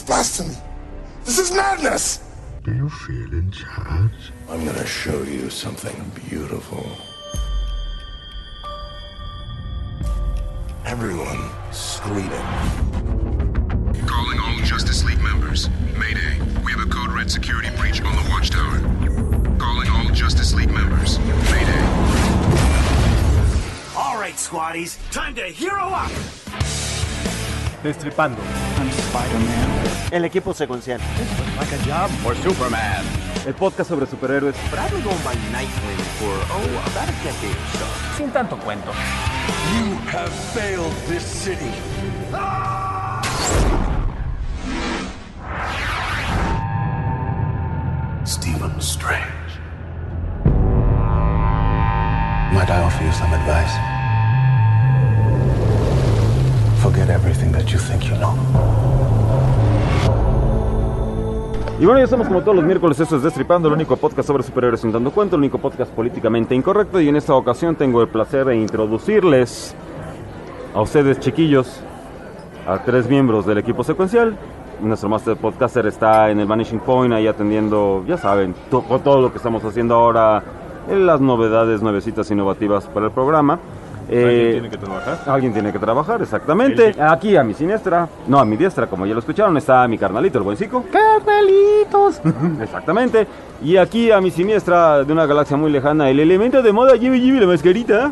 blasphemy. This is madness. Do you feel in charge? I'm gonna show you something beautiful. Everyone screaming. Calling all Justice League members. Mayday. We have a code red security breach on the watchtower. Calling all Justice League members. Mayday. All right, squaddies. Time to hero up. Destripando. I'm Spider-Man. El equipo secuencial. Like a job for Superman. El podcast sobre superhéroes. Probably going by Nightwing for, about a decade or so. Sin tanto cuento. You have failed this city. Stephen Strange. Might I offer you some advice? Forget everything that you think you know. Y bueno, ya estamos como todos los miércoles, esto es Destripando, el único podcast sobre superhéroes sin tanto cuento, el único podcast políticamente incorrecto. Y en esta ocasión tengo el placer de introducirles a ustedes, chiquillos, a 3 miembros del equipo secuencial. Nuestro master podcaster está en el Vanishing Point, ahí atendiendo, ya saben, todo lo que estamos haciendo ahora, las novedades nuevecitas innovativas para el programa. ¿Alguien tiene que trabajar? Alguien tiene que trabajar, exactamente. Aquí a mi siniestra, no, a mi diestra, como ya lo escucharon, está mi carnalito, el buen Cico. ¡Carnalitos! Exactamente. Y aquí a mi siniestra, de una galaxia muy lejana, el elemento de moda, Jimmy la mascarita.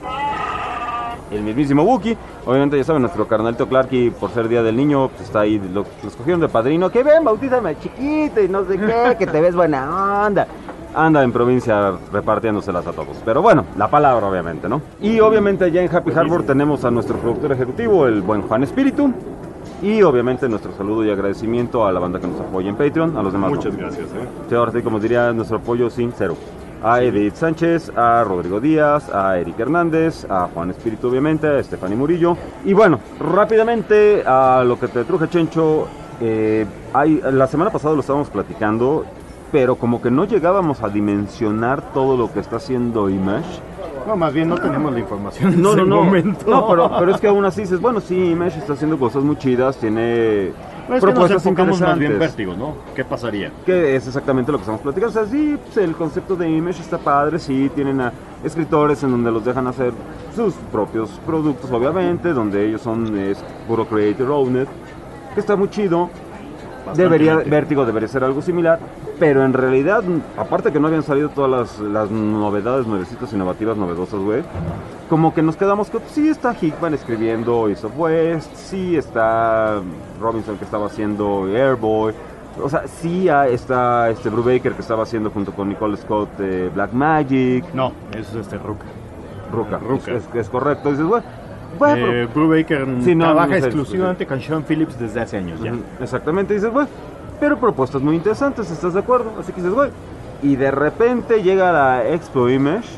El mismísimo Wookie. Obviamente ya saben, nuestro carnalito Clarky, por ser Día del Niño, pues está ahí, lo escogieron de padrino. Que ven, bautízame chiquito y no sé qué, que te ves buena onda. Anda en provincia repartiéndoselas a todos. Pero bueno, la palabra obviamente, ¿no? Y obviamente allá en Happy Harbor tenemos a nuestro productor ejecutivo, el buen Juan Espíritu. Y obviamente nuestro saludo y agradecimiento a la banda que nos apoya en Patreon, a los demás. Muchas gracias, Sí, ahora sí, como diría, nuestro apoyo sin cero. A Edith Sánchez, a Rodrigo Díaz, a Eric Hernández, a Juan Espíritu obviamente, a Stephanie Murillo. Y bueno, rápidamente a lo que te truje, Chencho. La semana pasada lo estábamos platicando, pero como que no llegábamos a dimensionar todo lo que está haciendo Image. No, más bien no tenemos la información No, en ese no, momento. no, pero es que aún así dices, bueno, sí, Image está haciendo cosas muy chidas, tiene Es propuestas que nos enfocamos más bien interesantes. Vértigo, ¿no? ¿Qué pasaría? Que es exactamente lo que estamos platicando. O sea, sí, pues, el concepto de Image está padre, sí, tienen a escritores en donde los dejan hacer sus propios productos, obviamente, donde ellos es puro creator owned, que está muy chido. Vértigo debería ser algo similar, pero en realidad, aparte que no habían salido todas las novedades, nuevecitas, innovativas, novedosas, güey, como que nos quedamos con, sí está Hickman escribiendo East of West, sí está Robinson que estaba haciendo Airboy, o sea, sí está Brubaker que estaba haciendo junto con Nicole Scott Black Magic. No, eso es Ruka. Ruka. Es correcto, dices, güey. Brubaker sí, trabaja exclusivamente con Sean Phillips desde hace años ya. Exactamente, dices, güey, pero propuestas muy interesantes, ¿estás de acuerdo? Así que dices, güey, y de repente llega la Expo Image.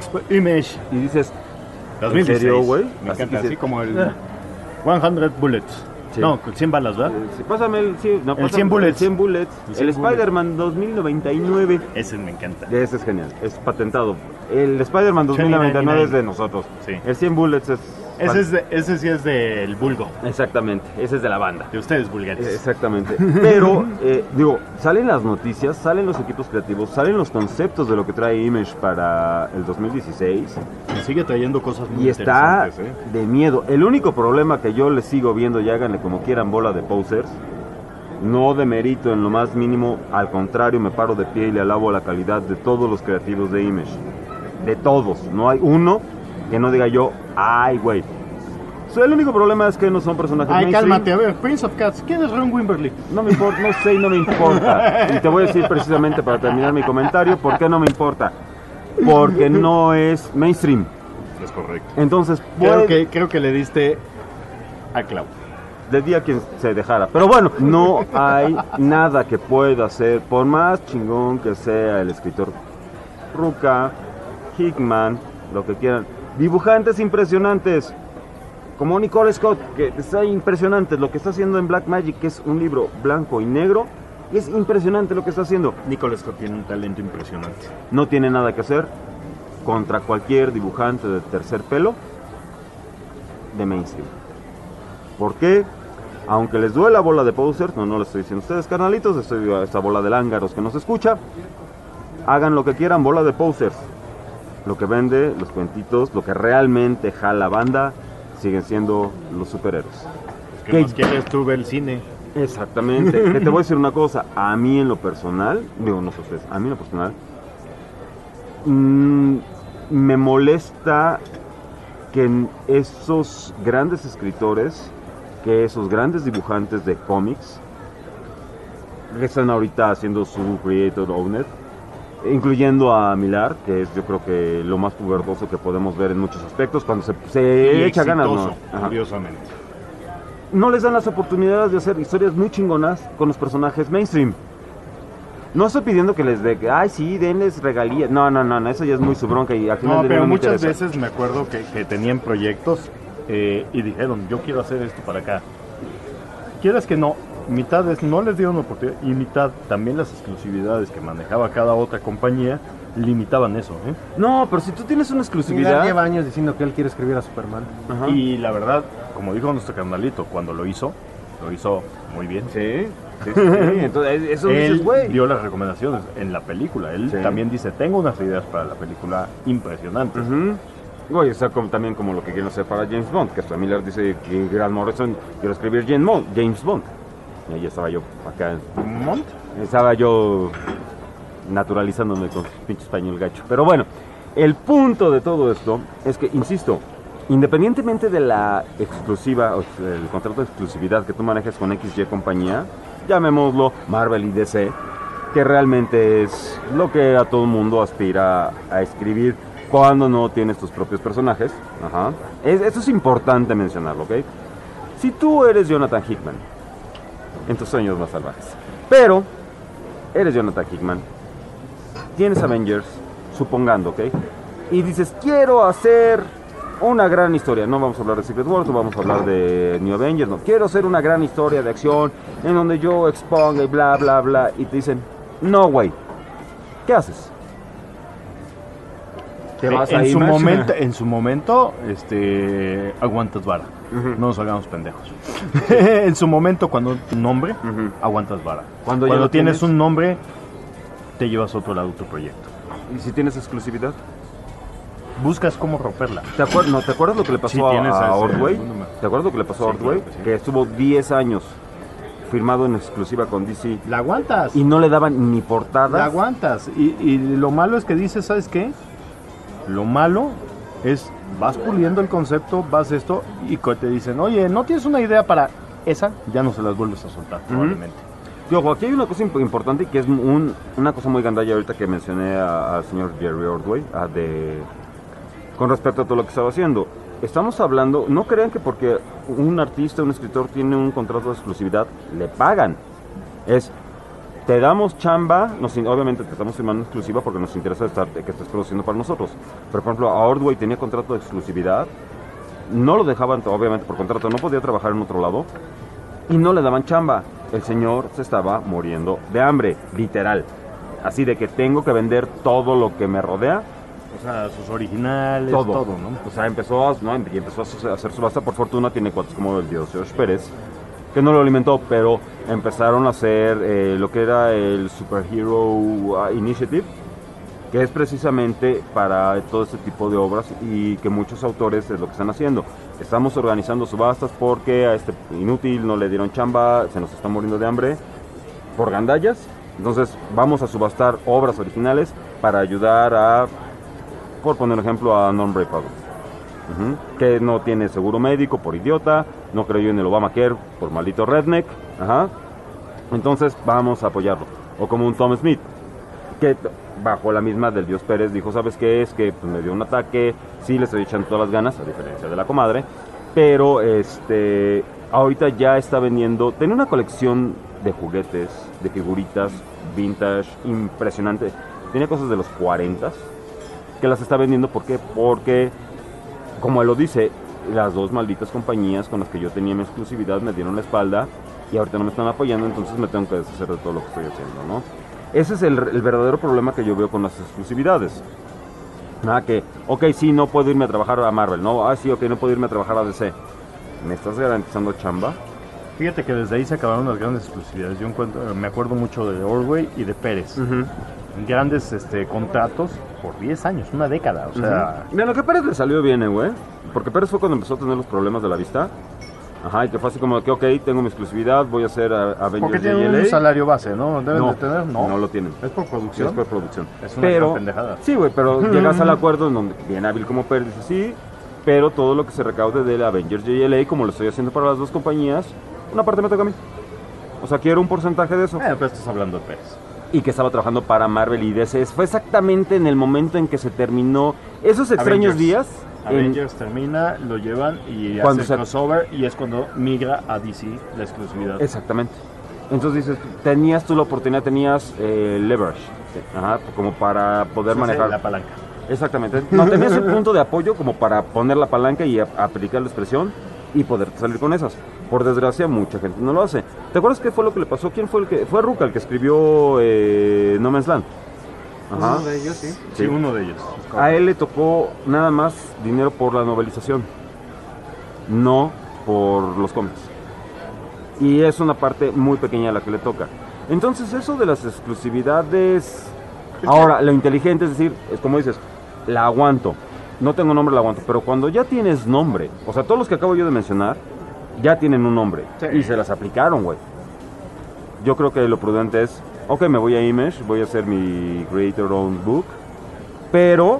Y dices, 2016. ¿en serio, güey? Me encanta, así como el 100 Bullets. Sí. No, 100 balas, ¿verdad? Sí, pásame el 100 bullets. 100 bullets. El Spider-Man 2099. Ese me encanta. Ese es genial, es patentado. El Spider-Man 2099 es de nosotros. Sí. El 100 bullets es... Ese sí es del vulgo. Exactamente, ese es de la banda. De ustedes, vulgares. Exactamente. Pero, digo, salen las noticias, salen los equipos creativos, salen los conceptos de lo que trae Image para el 2016. Y sigue trayendo cosas muy Y está interesantes, de miedo. El único problema que yo les sigo viendo, y háganle como quieran, bola de posers, no demerito en lo más mínimo, al contrario, me paro de pie y le alabo la calidad de todos los creativos de Image. De todos, no hay uno que no diga yo, ay, güey. El único problema es que no son personajes Ay, mainstream. cálmate, a ver, Prince of Cats, ¿quién es Ron Wimberly? No me importa, no sé y no me importa. Y te voy a decir precisamente para terminar mi comentario, ¿por qué no me importa? Porque no es mainstream. Es correcto. Entonces, Creo que le diste a clavo. de día quien se dejara. Pero bueno, no hay nada que pueda hacer, por más chingón que sea el escritor Ruka, Hickman, lo que quieran. Dibujantes impresionantes, como Nicole Scott, que está impresionante lo que está haciendo en Black Magic, que es un libro blanco y negro. Y es impresionante lo que está haciendo. Nicole Scott tiene un talento impresionante. No tiene nada que hacer contra cualquier dibujante de tercer pelo de mainstream. ¿Por qué? Aunque les duele la bola de posers, no les estoy diciendo a ustedes, carnalitos, estoy a esta bola de lángaros que nos escucha. Hagan lo que quieran, bola de posers. Lo que vende, los cuentitos, lo que realmente jala banda, siguen siendo los superhéroes. ¿Qué más quieres tú ver el cine? Exactamente. Que te voy a decir una cosa, a mí en lo personal, digo, no sé ustedes, a mí en lo personal, me molesta que esos grandes escritores, que esos grandes dibujantes de cómics, que están ahorita haciendo su Creator Owned, incluyendo a Millar, que es yo creo que lo más pubertoso que podemos ver en muchos aspectos, cuando se echa ganas, ¿no? Ajá. Curiosamente. No les dan las oportunidades de hacer historias muy chingonas con los personajes mainstream. No estoy pidiendo que les dé, ay sí, denles regalías. No, eso ya es muy su bronca y al final No, del día pero me muchas interesa. veces me acuerdo que tenían proyectos y dijeron, yo quiero hacer esto para acá. Quieras que no, mitad no les dieron oportunidad y mitad también las exclusividades que manejaba cada otra compañía limitaban eso, ¿eh? No, pero si tú tienes una Mira, exclusividad... lleva años diciendo que él quiere escribir a Superman. Ajá. Y la verdad, como dijo nuestro carnalito, cuando lo hizo muy bien. Sí. Entonces, eso Él dices, güey. dio las recomendaciones en la película. Él Sí. también dice, tengo unas ideas para la película impresionantes. Güey, o sea, también como lo que quieren hacer para James Bond, que Frank Miller dice que Grant Morrison quiere escribir James Bond. Y ahí estaba yo acá. ¿Mont? Estaba yo naturalizándome con pinche español gacho. Pero bueno, el punto de todo esto es que, insisto, independientemente de la exclusiva, o el contrato de exclusividad que tú manejes con XY compañía, llamémoslo Marvel y DC, que realmente es lo que a todo mundo aspira a escribir cuando no tienes tus propios personajes. Ajá. Eso es importante mencionarlo, ¿ok? Si tú eres Jonathan Hickman, en tus sueños más salvajes, pero eres Jonathan Hickman, tienes Avengers, supongando, ¿ok? Y dices, quiero hacer una gran historia. No vamos a hablar de Secret Wars, no vamos a hablar de New Avengers, no. Quiero hacer una gran historia de acción en donde yo exponga y bla, bla, bla. Y te dicen, no, güey. ¿Qué haces? ¿Te vas a en su momento, aguantas vara. No nos hagamos pendejos. En su momento, cuando tu nombre, aguantas vara. Cuando Cuando ya lo tienes tienes un nombre, te llevas a otro lado tu proyecto. ¿Y si tienes exclusividad? Buscas cómo romperla. ¿Te acuerdas lo que le pasó Sí, tienes a ese Ordway? número. ¿Te acuerdas lo que le pasó a Sí, Ordway? claro que sí. Que estuvo 10 años firmado en exclusiva con DC La aguantas. y no le daban ni La portadas. aguantas. Y lo malo es que dices, ¿sabes qué? Lo malo es, vas puliendo el concepto, vas esto, y te dicen, oye, ¿no tienes una idea para esa? Ya no se las vuelves a soltar, probablemente. Y ojo, aquí hay una cosa importante que es una cosa muy gandalla ahorita que mencioné al señor Jerry Ordway, con respecto a todo lo que estaba haciendo. Estamos hablando, no crean que porque un artista, un escritor tiene un contrato de exclusividad, le pagan. Te damos chamba, obviamente te estamos firmando exclusiva porque nos interesa que estés produciendo para nosotros. Pero por ejemplo, a Ordway tenía contrato de exclusividad, no lo dejaban, obviamente por contrato, no podía trabajar en otro lado y no le daban chamba. El señor se estaba muriendo de hambre, literal. Así de que tengo que vender todo lo que me rodea. O sea, sus originales, Todo, ¿no? O sea, empezó a hacer subasta. Por fortuna tiene cuates como el dios George Pérez, que no lo alimentó, pero empezaron a hacer lo que era el Superhero Initiative, que es precisamente para todo este tipo de obras y que muchos autores es lo que están haciendo. Estamos organizando subastas porque a este inútil no le dieron chamba, se nos está muriendo de hambre por gandallas. Entonces vamos a subastar obras originales para ayudar a, por poner un ejemplo, a Non Brave que no tiene seguro médico por idiota, no creyó en el Obamacare por maldito redneck. Entonces vamos a apoyarlo. O como un Tom Smith, que bajo la misma del dios Pérez dijo, ¿sabes qué? Es que pues, me dio un ataque, sí le estoy echando todas las ganas, a diferencia de la comadre, pero ahorita ya está vendiendo, tiene una colección de juguetes, de figuritas vintage impresionante, tiene cosas de los 40 que las está vendiendo. ¿Por qué? Porque, como él lo dice, las dos malditas compañías con las que yo tenía mi exclusividad me dieron la espalda y ahorita no me están apoyando, entonces me tengo que deshacer de todo lo que estoy haciendo, ¿no? Ese es el verdadero problema que yo veo con las exclusividades. Que, ok, sí, no puedo irme a trabajar a Marvel, ¿no? Sí, ok, no puedo irme a trabajar a DC. ¿Me estás garantizando chamba? Fíjate que desde ahí se acabaron las grandes exclusividades. Yo me acuerdo mucho de Ordway y de Pérez. Grandes contratos por 10 años, una década. O sea, Mira, lo que Pérez le salió bien, güey. Porque Pérez fue cuando empezó a tener los problemas de la vista. Ajá, y que fue así como que, ok, tengo mi exclusividad, voy a hacer Avengers porque tienen JLA. un salario base, ¿no? Deben de tener, no lo tienen. Es por producción. Es por producción. Es una gran pendejada. Sí, güey, pero llegas al acuerdo en donde bien hábil como Pérez dice, sí, pero todo lo que se recaude de la Avengers JLA, como lo estoy haciendo para las dos compañías, una parte me toca a mí. O sea, quiero un porcentaje de eso. Pero estás hablando de Pérez. Y que estaba trabajando para Marvel y DC. Fue exactamente en el momento en que se terminó esos extraños días. Avengers termina, lo llevan y Cuando hace crossover y es cuando migra a DC la exclusividad. Exactamente. Entonces dices, tenías tú la oportunidad, tenías leverage, ajá, como para poder manejar la palanca. Exactamente. No tenías el punto de apoyo como para poner la palanca y aplicar la expresión y poder salir con esas. Por desgracia, mucha gente no lo hace. ¿Te acuerdas qué fue lo que le pasó? ¿Quién fue el que fue Rucka el que escribió No Man's Land? Ajá. Uno de ellos, sí. Sí, uno de ellos. A él le tocó nada más dinero por la novelización, no por los cómics. Y es una parte muy pequeña la que le toca. Entonces eso de las exclusividades... Ahora, lo inteligente es decir, es como dices, la aguanto. No tengo nombre, la aguanto. Pero cuando ya tienes nombre, o sea, todos los que acabo yo de mencionar, ya tienen un nombre. Sí. Y se las aplicaron, güey. Yo creo que lo prudente es, ok, me voy a Image, voy a hacer mi Creator Own Book, pero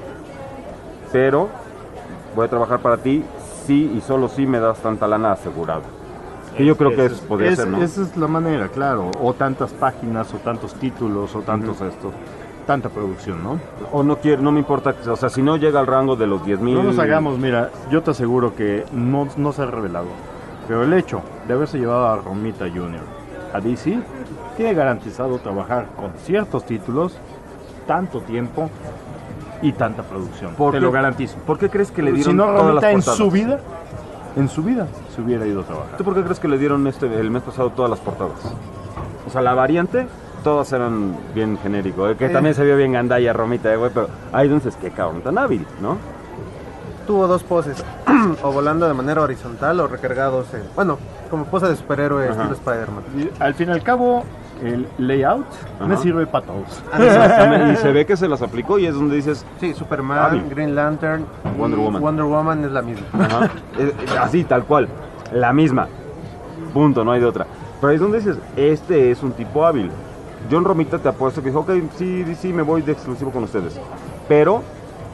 voy a trabajar para ti si y solo si me das tanta lana asegurada. Que yo creo que eso podría ser, ¿no? Esa es la manera, claro. O tantas páginas, o tantos títulos, o tantos tanta producción, ¿no? O no quiero, no me importa, o sea, si no llega al rango de los 10,000... No nos hagamos, mira, yo te aseguro que no se ha revelado. Pero el hecho de haberse llevado a Romita Jr. a DC tiene garantizado trabajar con ciertos títulos, tanto tiempo y tanta producción. Te lo garantizo. ¿Por qué crees que le dieron si no, todas las Romita portadas? en su vida se hubiera ido a trabajar. ¿Tú por qué crees que le dieron el mes pasado todas las portadas? O sea, la variante, todas eran bien genérico, que también se vio bien gandalla Romita, güey, pero hay entonces qué cabrón tan hábil, ¿no? Tuvo dos poses, o volando de manera horizontal o recargados bueno, como pose de superhéroe estilo Spider-Man. Y al fin y al cabo, el layout me sirve para todos. Exactamente, y se ve que se las aplicó y es donde dices... Sí, Superman, Green Lantern, Wonder Woman. Wonder Woman es la misma. Ajá. Así, tal cual, la misma. Punto, no hay de otra. Pero ahí es donde dices, este es un tipo hábil. John Romita te apuesto que dijo, ok, sí, me voy de exclusivo con ustedes. Pero...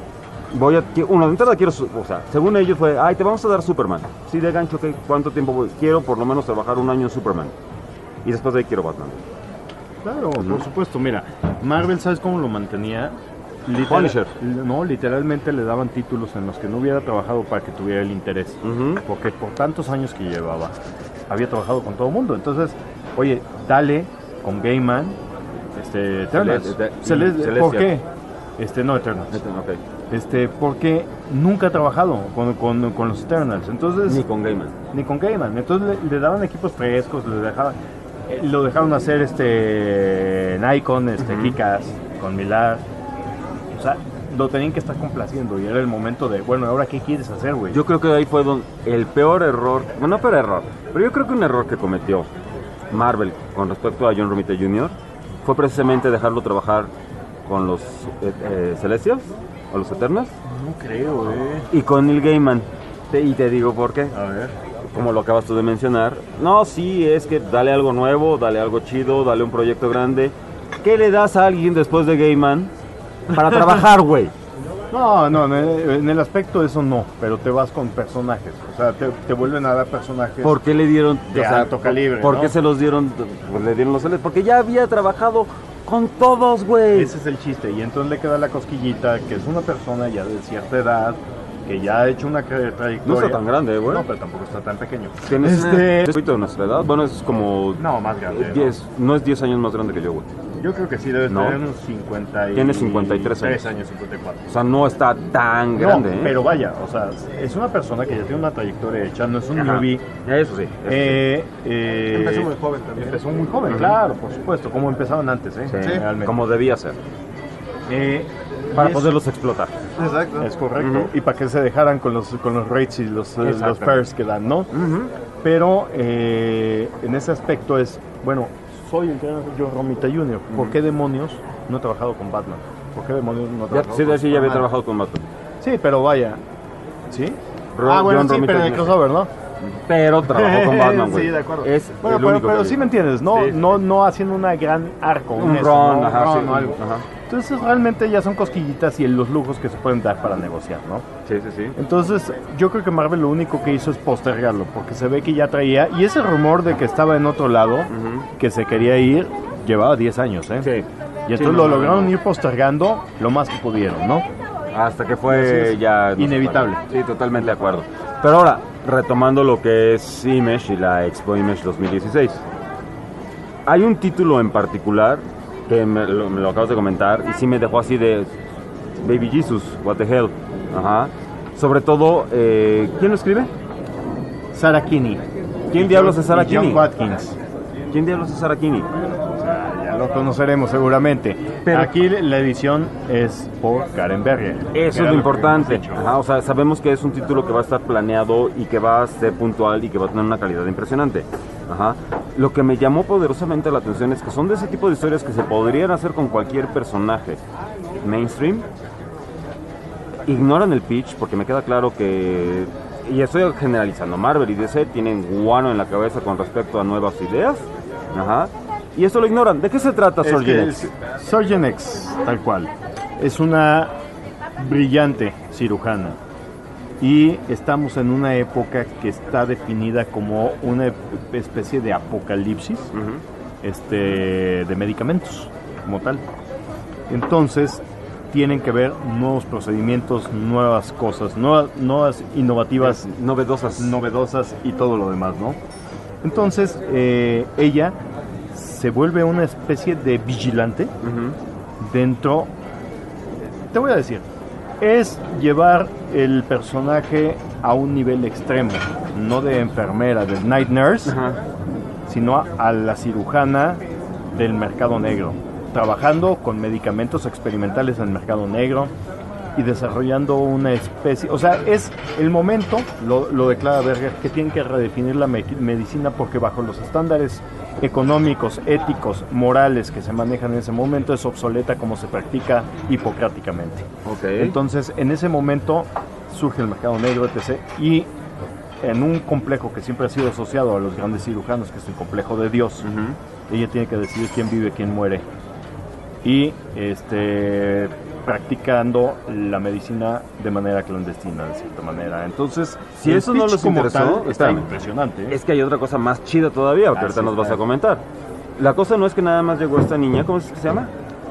de entrada quiero, o sea, según ellos fue, te vamos a dar Superman. Sí, de gancho, ¿cuánto tiempo voy? Quiero por lo menos trabajar un año en Superman. Y después de ahí quiero Batman. Claro, por supuesto, mira, Marvel, ¿sabes cómo lo mantenía? Punisher. No, literalmente le daban títulos en los que no hubiera trabajado para que tuviera el interés. Porque por tantos años que llevaba, había trabajado con todo el mundo. Entonces, oye, dale con Gaiman, Eternals. ¿Por qué? No, Eternals. Okay. Porque nunca ha trabajado con los Eternals. Entonces, Ni con Gaiman. Entonces le daban equipos frescos, lo dejaron hacer Nikon, Kick-Ass, con Millar. O sea, lo tenían que estar complaciendo y era el momento de, bueno, ¿ahora qué quieres hacer, güey? Yo creo que ahí fue el peor error, bueno, no peor error, pero yo creo que un error que cometió Marvel con respecto a John Romita Jr. fue precisamente dejarlo trabajar con los Celestials o los Eternals. No creo, Y con Neil Gaiman. Y te digo por qué. A ver. Como lo acabas tú de mencionar. No, sí, es que dale algo nuevo, dale algo chido, dale un proyecto grande. ¿Qué le das a alguien después de Gaiman para trabajar, güey? No, en el aspecto de eso no, pero te vas con personajes, o sea, te vuelven a dar personajes. ¿Por qué le dieron de alto calibre? ¿Por qué se los dieron? Pues le dieron los Celestials. Porque ya había trabajado con todos, güey. Ese es el chiste, y entonces le queda la cosquillita, que es una persona ya de cierta edad, que ya ha hecho una trayectoria. No está tan grande, güey. No, pero tampoco está tan pequeño. ¿Tienes un poquito de nuestra edad? Bueno, es como... No, más grande. 10, no es 10 años más grande que yo, güey. Yo creo que sí, debe tener unos 50 Tiene 53 años. 54. O sea, no está tan grande, ¿eh? Pero vaya, o sea, es una persona que ya tiene una trayectoria hecha, no es un newbie. Eso sí. Empezó muy joven también. Empezó muy joven, claro, por supuesto, como empezaban antes, ¿eh? Sí, realmente. como debía ser. Para poderlos explotar. Exacto. Es correcto. Y para que se dejaran con los rates y los pairs que dan, ¿no? Pero en ese aspecto es, bueno, soy el gran John Romita Jr. ¿Por qué demonios no he trabajado con Batman? ¿Por qué demonios no he trabajado Sí, con sí, ya había Superman? trabajado con Batman. Sí, pero vaya. ¿Sí? John Bueno, sí, Romita pero en el Jr. crossover, ¿no? Pero trabajó con Batman, güey. Sí, de acuerdo. Es Bueno, el único pero que sí me vi. entiendes, no, Sí, sí. no haciendo una gran arco. Un eso, ron, ¿no? ajá, Un sí, ron o algo. ajá. Entonces realmente ya son cosquillitas y los lujos que se pueden dar para negociar, ¿no? Sí, sí, sí. Entonces yo creo que Marvel lo único que hizo es postergarlo, porque se ve que ya traía, y ese rumor de que estaba en otro lado, que se quería ir, llevaba 10 años, ¿eh? Sí. Y entonces Sí, lo no, lograron no. ir postergando lo más que pudieron, ¿no? Hasta que Así fue es. ya... Inevitable. Sí, totalmente de acuerdo. Pero ahora, retomando lo que es Image y la Expo Image 2016. Hay un título en particular que me lo acabas de comentar y sí me dejó así de Baby Jesus, what the hell. Ajá. Sobre todo, ¿quién lo escribe? Sarah Kinney. ¿Quién diablos es Sarah Y John Kinney? Watkins. ¿Quién diablos es Sarah Kinney? Ya lo conoceremos seguramente. Pero- Aquí la edición es por Karen Berger. Eso Que es era lo que importante. habíamos dicho. Ajá, o sea, sabemos que es un título que va a estar planeado y que va a ser puntual y que va a tener una calidad impresionante. Ajá. Lo que me llamó poderosamente la atención es que son de ese tipo de historias que se podrían hacer con cualquier personaje mainstream. Ignoran el pitch porque me queda claro que, y estoy generalizando, Marvel y DC tienen guano en la cabeza con respecto a nuevas ideas. Ajá. Y eso lo ignoran. ¿De qué se trata, Es Sorgen que X? Surgeon X, tal cual, es una brillante cirujana y estamos en una época que está definida como una especie de apocalipsis de medicamentos como tal. Entonces tienen que ver nuevos procedimientos, nuevas cosas, nuevas innovativas, novedosas y todo lo demás, ¿no? Entonces ella se vuelve una especie de vigilante dentro, te voy a decir, es llevar el personaje a un nivel extremo, no de enfermera, del night nurse, sino a la cirujana del mercado negro, trabajando con medicamentos experimentales en el mercado negro y desarrollando una especie, o sea, es el momento, lo declara Berger, que tienen que redefinir la medicina porque bajo los estándares económicos, éticos, morales que se manejan en ese momento es obsoleta como se practica hipocráticamente. Okay. Entonces, en ese momento surge el mercado negro, etc. Y en un complejo que siempre ha sido asociado a los grandes cirujanos, que es el complejo de Dios, ella tiene que decidir quién vive, quién muere. Y practicando la medicina de manera clandestina, de cierta manera. Entonces, si eso no les como interesó, tal, está espérame. impresionante. Es que hay otra cosa más chida todavía, que ahorita sí, nos vas a claro. comentar. La cosa no es que nada más llegó esta niña, ¿cómo es que se llama?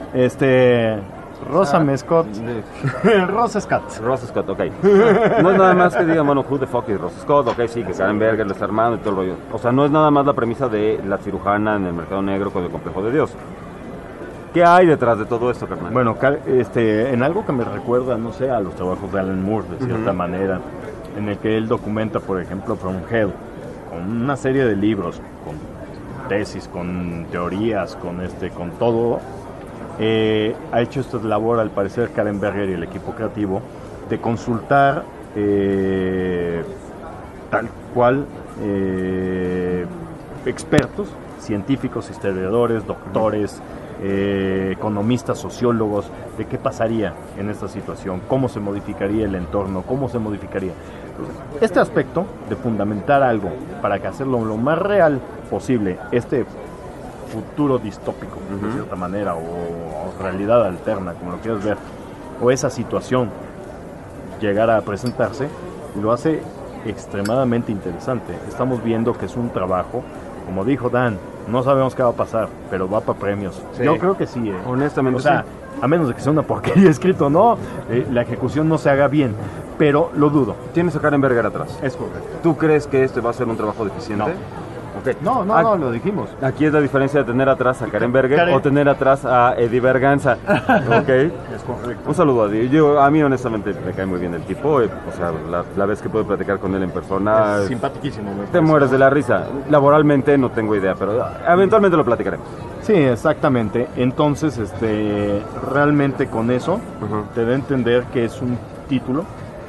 Rosa Mescott. Rosa Scott. Rosa Scott, ok. No es nada más que digan, bueno, who the fuck is Rosa Scott, ok, sí, que Karen Berger lo está armando y todo el rollo. O sea, no es nada más la premisa de la cirujana en el mercado negro con el complejo de Dios. ¿Qué hay detrás de todo esto, carnal? Bueno, en algo que me recuerda, no sé, a los trabajos de Alan Moore, de cierta manera, en el que él documenta, por ejemplo, From Hell, con una serie de libros, con tesis, con teorías, con todo, ha hecho esta labor, al parecer, Karen Berger y el equipo creativo, de consultar tal cual expertos, científicos, historiadores, doctores, economistas, sociólogos, de qué pasaría en esta situación, cómo se modificaría el entorno, cómo se modificaría. Este aspecto de fundamentar algo para que hacerlo lo más real posible, este futuro distópico, de cierta manera, o realidad alterna, como lo quieras ver, o esa situación llegar a presentarse, lo hace extremadamente interesante. Estamos viendo que es un trabajo, como dijo Dan, no sabemos qué va a pasar, pero va para premios. Sí. Yo creo que sí. Honestamente, o sea, sí. a menos de que sea una porquería escrito, no, la ejecución no se haga bien, pero lo dudo. Tienes a Karen Berger atrás. Es correcto. ¿Tú crees que este va a ser un trabajo deficiente? Okay. No, no, lo dijimos. Aquí es la diferencia de tener atrás a Karen Berger Karen. o tener atrás a Eddie Berganza. Ok. Es correcto. Un saludo a Eddie. A mí honestamente me cae muy bien el tipo. O sea, la vez que puedo platicar con él en persona, Es simpaticísimo. me te parece. mueres de la risa. Laboralmente no tengo idea, pero eventualmente lo platicaremos. Sí, exactamente. Entonces, realmente con eso te da a entender que es un título que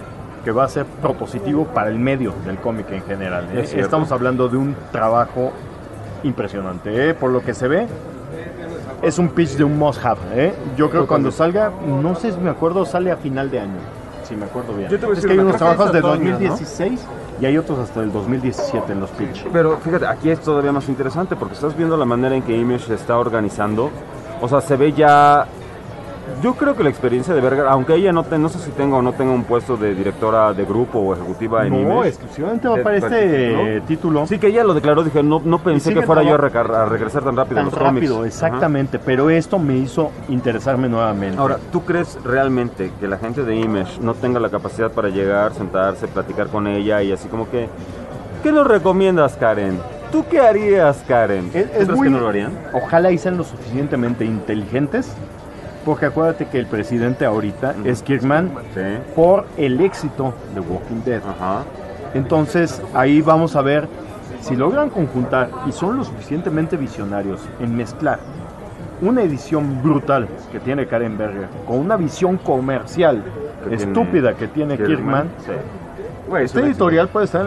que va a ser propositivo para el medio del cómic en general. Es cierto. Estamos hablando de un trabajo impresionante, por lo que se ve. Es un pitch de un must-have. Yo creo que cuando salga, no sé si me acuerdo, sale a final de año. Si me acuerdo bien. Yo te voy a Es decir que hay una unos cosa, trabajos de es otoño, 2016 y hay otros hasta el 2017 en los pitch. Pero fíjate, aquí es todavía más interesante porque estás viendo la manera en que Image se está organizando. O sea, se ve ya... Yo creo que la experiencia de Berger, aunque ella no sé si tenga o no tenga un puesto de directora de grupo o ejecutiva en No, Image. exclusivamente va para este título. Sí, que ella lo declaró, dije, no pensé sigue que fuera yo a trabajando regresar tan rápido a Tan los rápido, cómics. exactamente. Pero esto me hizo interesarme nuevamente. Ahora, ¿tú crees realmente que la gente de Image no tenga la capacidad para llegar, sentarse, platicar con ella y así como que... ¿Qué nos recomiendas, Karen? ¿Tú qué harías, Karen? Es ¿Tú crees muy- que no lo harían? Ojalá y sean lo suficientemente inteligentes, porque acuérdate que el presidente ahorita es Kirkman Sí. por el éxito de Walking Dead. Ajá. Entonces ahí vamos a ver si logran conjuntar y son lo suficientemente visionarios en mezclar una edición brutal que tiene Karen Berger con una visión comercial Que tiene estúpida que tiene Kirkman. Sí. Güey, es Este un éxito. editorial puede estar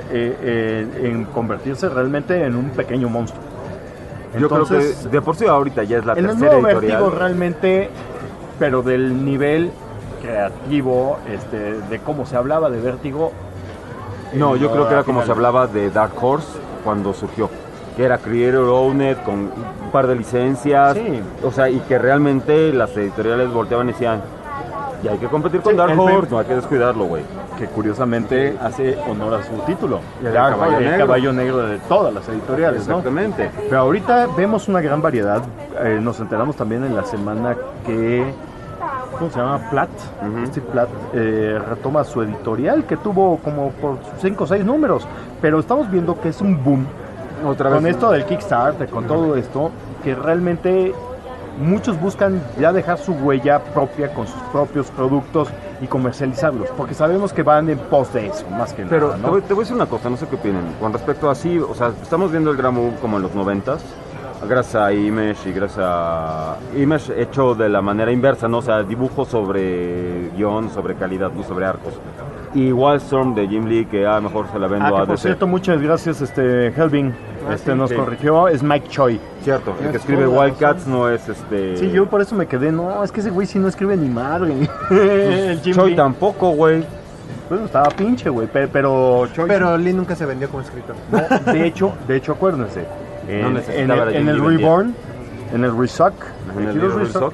en convertirse realmente en un pequeño monstruo. Yo creo Entonces, que de por sí ahorita ya es la en el tercera nuevo editorial. Vértigo realmente, pero del nivel creativo, de cómo se hablaba de Vértigo. No, yo creo que era como al se final. hablaba de Dark Horse cuando surgió. Que era Creator Owned con un par de licencias. Sí. O sea, y que realmente las editoriales volteaban y decían, y hay que competir con Sí, Dark el Horse, prim- no hay que descuidarlo, güey. Que curiosamente hace honor a su título. Y el Dark caballo Horse, el negro. caballo negro de todas las editoriales, ¿no? Exactamente. Pero ahorita vemos una gran variedad. Nos enteramos también en la semana que, ¿cómo se llama? Platt. Steve Platt retoma su editorial que tuvo como por 5 o 6 números. Pero estamos viendo que es un boom. Otra Con vez. esto del Kickstarter, con todo esto, que realmente muchos buscan ya dejar su huella propia con sus propios productos y comercializarlos. Porque sabemos que van en pos de eso, más que Pero nada, te, ¿no? voy, te voy a decir una cosa, no sé qué opinen. Con respecto a sí, o sea, estamos viendo el Grand Move como en los 90s, gracias a Image y gracias a Image hecho de la manera inversa, ¿no? O sea, dibujo sobre guión, sobre calidad, no sobre arcos. Y Wildstorm de Jim Lee, que mejor se la vendo Que a por DC. cierto, muchas gracias, Helving, sí, nos sí. corrigió, es Mike Choi. Cierto, el que Es escribe toda la Wildcats no es Sí, yo por eso me quedé, no, es que ese güey sí no escribe ni madre. El Jim Choi Lee. tampoco, güey. Bueno, estaba pinche, güey, pero Choi Pero Lee nunca se vendió como escritor. no, de hecho, acuérdense, No necesitaba en la el Jim Lee Reborn, en el Resuck, En el Heroes Resuck.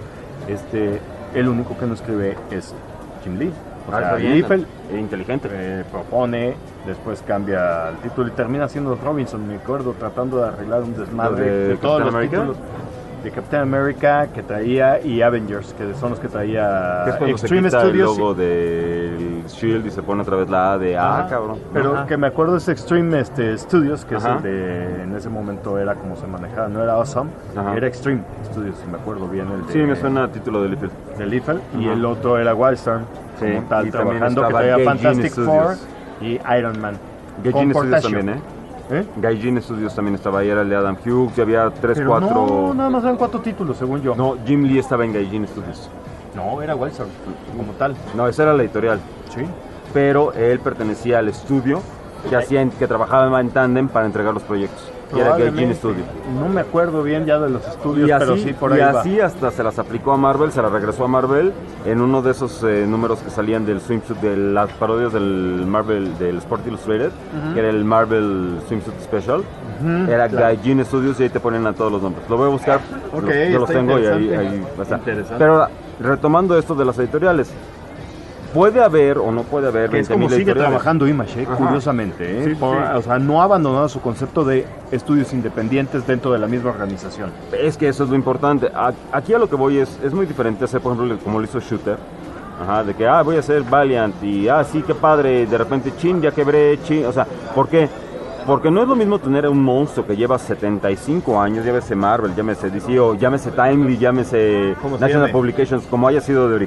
el único que no escribe es Jim Lee. O sea, Está bien, Liefeld inteligente. propone, después cambia el título y termina siendo Robinson, me acuerdo, tratando de arreglar un desmadre ¿De todos Captain los America? títulos de Captain America que traía y Avengers, que son los que traía Que es cuando Extreme se quita Studios. el logo del Shield y se pone otra vez la A de Ajá. cabrón. Pero Ajá. que me acuerdo es Extreme Studios, que Ajá. es el de, en ese momento era como se manejaba, no era Awesome, Ajá. era Extreme Studios, si me acuerdo bien el de, Sí, me suena a título de Liefeld. de Liefeld, y Ajá. el otro era Wildstorm, Sí, como tal, y también trabajando, que estaba traía Gaijin Fantastic Four Studios. y Iron Man. Gaijin con Studios Portacio. también, ¿Eh? Gaijin Studios también estaba ahí, era el de Adam Hughes, ya había 3, Pero 4... no, nada más eran 4 títulos, según yo. No, Jim Lee estaba en Gaijin Studios. No, era Wildstorm, como tal. No, esa era la editorial. Sí. Pero él pertenecía al estudio que trabajaba en tándem para entregar los proyectos. Que era Gaijin Probablemente. Studio. No me acuerdo bien ya de los estudios, Y así, pero sí, por ahí va. hasta se las aplicó a Marvel, se las regresó a Marvel en uno de esos números que salían del swimsuit, de las parodias del Marvel, del Sport Illustrated, que era el Marvel Swimsuit Special. Era claro. Gaijin Studios y ahí te ponen a todos los nombres. Lo voy a buscar, Ok, yo los está tengo y ahí, interesante. ahí va a estar. Interesante. Pero ahora, retomando esto de las editoriales, puede haber o no puede haber Que es 20,000 como sigue editoriales. trabajando Image, Ajá. curiosamente. Sí, sí. O sea, no ha abandonado su concepto de estudios independientes dentro de la misma organización. Es que eso es lo importante. Aquí a lo que voy es muy diferente hacer, por ejemplo, como lo hizo Shooter. Ajá, de que, voy a hacer Valiant y, sí, qué padre, y de repente, ya quebré, o sea, ¿por qué? Porque no es lo mismo tener un monstruo que lleva 75 años, llámese Marvel, llámese DC o llámese Timely, llámese Como se National llame. Publications, como haya sido de origen.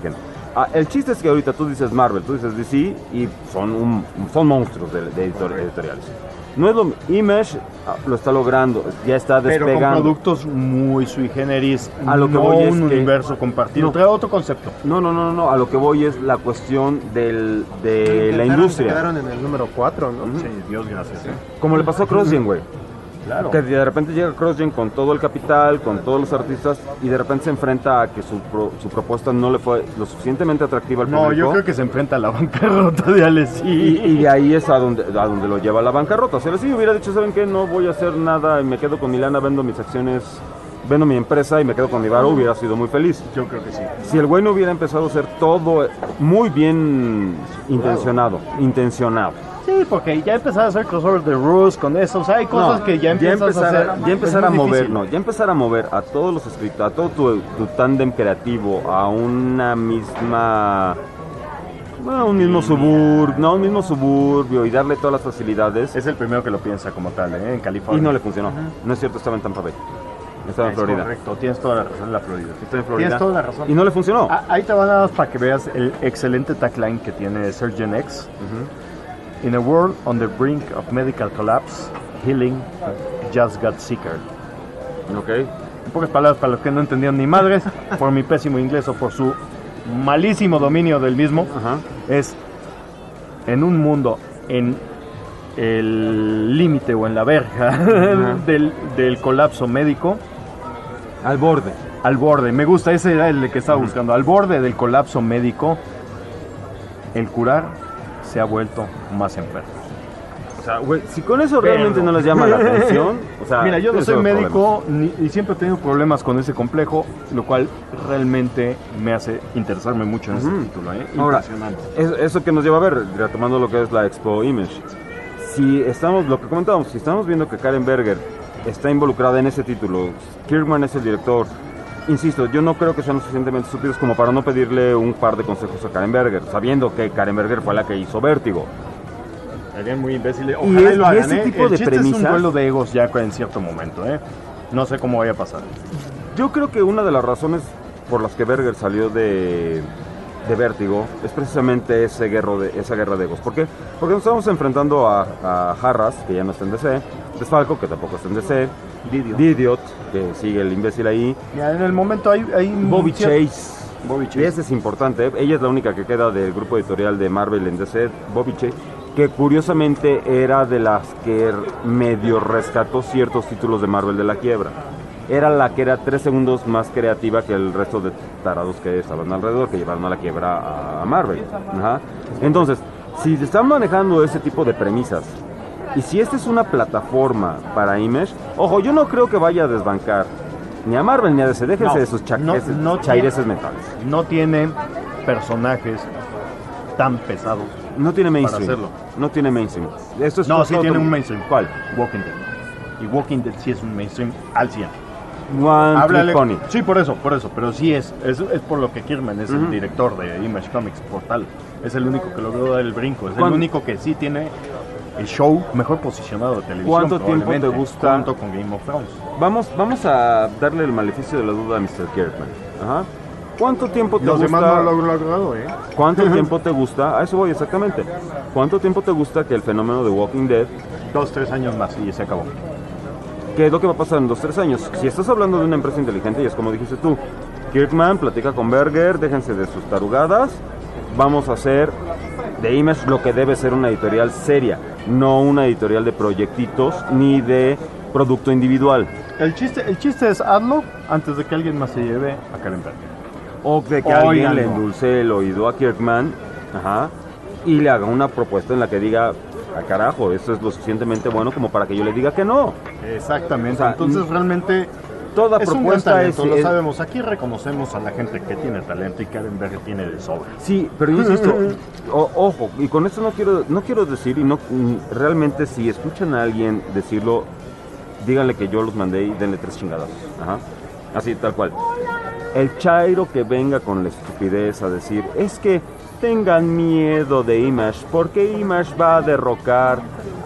El chiste es que ahorita tú dices Marvel, tú dices DC y son monstruos de editoriales. No es lo Image lo está logrando, ya está pero despegando. con productos muy sui generis, A lo que no voy es un que- universo compartido, No. trae otro concepto. No, a lo que voy es la cuestión de la Se industria. quedaron en el número 4, ¿no? Sí, Dios gracias. Como le pasó a CrossGen, güey. Claro. Que de repente llega CrossGen con todo el capital, con todos los artistas, y de repente se enfrenta a que su propuesta no le fue lo suficientemente atractiva al No, público. yo creo que se enfrenta a la bancarrota de Alessi. Y de ahí es a donde lo lleva a la bancarrota. Si Alessi hubiera dicho, ¿saben qué? No voy a hacer nada y me quedo con mi lana, vendo mis acciones, vendo mi empresa y me quedo con mi varo, hubiera sido muy feliz. Yo creo que sí. Si el güey no hubiera empezado a hacer todo muy bien intencionado. Sí, porque ya empezar a hacer crossover de Rus con eso, o sea, hay cosas que ya empiezas a hacer. Ya empezar es a muy mover, difícil. no, ya empezar a mover a todos los escritores, a todo tu tándem creativo, a una misma, bueno, un mismo suburbio y darle todas las facilidades. Es el primero que lo piensa como tal, en California. Y no le funcionó. No es cierto, estaba en Tampa Bay. Estaba en Es Florida. correcto, tienes toda la razón en la Florida. Está en Florida. Tienes toda la razón. Y no le funcionó. Ahí te van a dar para que veas el excelente tagline que tiene Surgeon X. In a world on the brink of medical collapse, healing just got sicker. Ok. En pocas palabras, para los que no entendieron ni madres, por mi pésimo inglés o por su malísimo dominio del mismo, Ajá. es en un mundo en el límite o en la verja del colapso médico, Al borde. al borde, me gusta, ese era el que estaba buscando, al borde del colapso médico, el curar se ha vuelto más enfermo. O sea, güey, si con eso realmente no les llama la atención, o sea, Mira, yo no tienes soy otros médico y siempre he tenido problemas con ese complejo, lo cual realmente me hace interesarme mucho en ese título. Ahora, Impresionante. eso que nos lleva a ver, retomando lo que es la Expo Image, si estamos, lo que comentábamos, si estamos viendo que Karen Berger está involucrada en ese título, Kirkman es el director, insisto, yo no creo que sean lo suficientemente estúpidos como para no pedirle un par de consejos a Karen Berger, sabiendo que Karen Berger fue la que hizo Vértigo. Serían muy imbéciles. Y Ojalá es- lo y hagan, ese ¿eh? tipo El de chiste es premisas- un duelo de egos ya en cierto momento, No sé cómo vaya a pasar. Yo creo que una de las razones por las que Berger salió de Vértigo es precisamente esa guerra de egos. ¿Por qué? Porque nos estamos enfrentando a Harras, que ya no está en DC, Desfalco, que tampoco está en DC, Didiot, que sigue el imbécil ahí, Ya en el momento hay Bobby cier- Chase. Bobby Y Chase. ese es importante, ¿eh? Ella es la única que queda del grupo editorial de Marvel en DC, Bobby Chase, que curiosamente era de las que medio rescató ciertos títulos de Marvel de la quiebra. Era la que era 3 segundos más creativa que el resto de tarados que estaban alrededor, que llevaron a la quiebra a Marvel. Ajá. Entonces, si se están manejando ese tipo de premisas, y si esta es una plataforma para Image, ojo, yo no creo que vaya a desbancar ni a Marvel ni a DC, déjense No, de sus no chaireses mentales. No tiene personajes tan pesados. No tiene mainstream. hacerlo. No tiene mainstream. Esto es No, todo- sí todo- tiene un mainstream. ¿Cuál? Walking Dead. Y Walking Dead sí es un mainstream al 100. One Háblale. Trick Pony. Sí, por eso, pero sí es por lo que Kirkman es el director de Image Comics por tal. Es el único que logró dar el brinco, es el ¿Cuán- único que sí tiene el show mejor posicionado de televisión. ¿Cuánto tiempo probablemente, te gusta? Junto con Game of Thrones. Vamos a darle el maleficio de la duda a Mr. Kirkman. Ajá. ¿Cuánto tiempo te Los gusta? demás no lo han logrado, ¿Cuánto tiempo te gusta? A eso voy exactamente. ¿Cuánto tiempo te gusta que el fenómeno de Walking Dead, 2-3 años más y se acabó. qué es lo que va a pasar en 2-3 años? Si estás hablando de una empresa inteligente, y es como dijiste tú, Kirkman platica con Berger, déjense de sus tarugadas, vamos a hacer de Image lo que debe ser una editorial seria, no una editorial de proyectitos ni de producto individual. El chiste es hazlo antes de que alguien más se lleve a Karen Berger. O de que alguien Óiganlo. le endulce el oído a Kirkman, ajá, y le haga una propuesta en la que diga, ah, carajo, esto es lo suficientemente bueno como para que yo le diga que no. Exactamente. O sea, Entonces realmente Toda es un gran propuesta talento, lo es- sabemos. Aquí reconocemos a la gente que tiene talento y Karen Berger tiene de sobra. Sí, pero yo insisto, ojo, y con esto no quiero decir, y no realmente si escuchan a alguien decirlo, díganle que yo los mandé y denle 3 chingadas. Ajá. Así, tal cual. El chairo que venga con la estupidez a decir, es que tengan miedo de Image, porque Image va a derrocar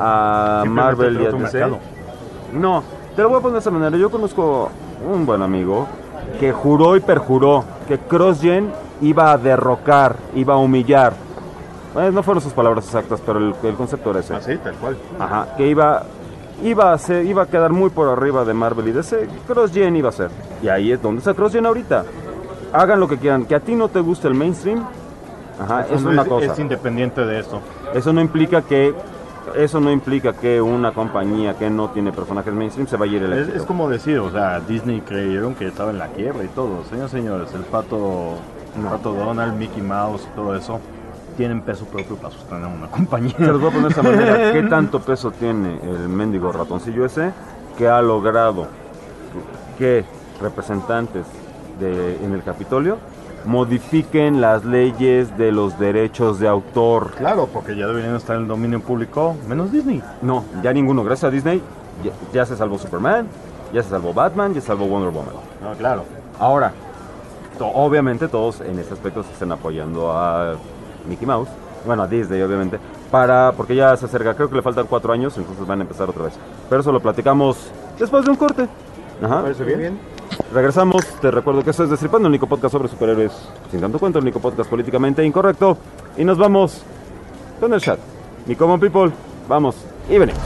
a Simplemente Marvel y a otro DC. mercado. No, te lo voy a poner de esa manera. Yo conozco un buen amigo que juró y perjuró que CrossGen iba a derrocar, iba a humillar. No fueron sus palabras exactas, pero el concepto era ese. Así, tal cual. Ajá, que iba a quedar muy por arriba de Marvel y DC. CrossGen iba a ser. Y ahí es donde está CrossGen ahorita. Hagan lo que quieran. Que a ti no te guste el mainstream, ajá, es una cosa. Es independiente de eso. Eso no implica que una compañía que no tiene personajes mainstream se vaya a ir el éxito. Es como decir, o sea, Disney creyeron que estaba en la quiebra y todo. Señores, el pato Donald, Mickey Mouse y todo eso tienen peso propio para sostener una compañía. Se los voy a poner de esta manera. ¿Qué tanto peso tiene el mendigo ratoncillo ese que ha logrado que representantes en el Capitolio modifiquen las leyes de los derechos de autor? Claro, porque ya deberían estar en el dominio público, menos Disney. No, ya ninguno. Gracias a Disney ya se salvó Superman, ya se salvó Batman, ya se salvó Wonder Woman. No, claro. Ahora, obviamente todos en este aspecto se están apoyando a Mickey Mouse, bueno, a Disney obviamente, porque ya se acerca, creo que le faltan 4 años, entonces van a empezar otra vez. Pero eso lo platicamos después de un corte. Ajá. ¿Parece bien? Regresamos, te recuerdo que esto es Destripando, el único podcast sobre superhéroes sin tanto cuento, el único podcast políticamente incorrecto. Y nos vamos con el chat. Mi common people, vamos y venimos.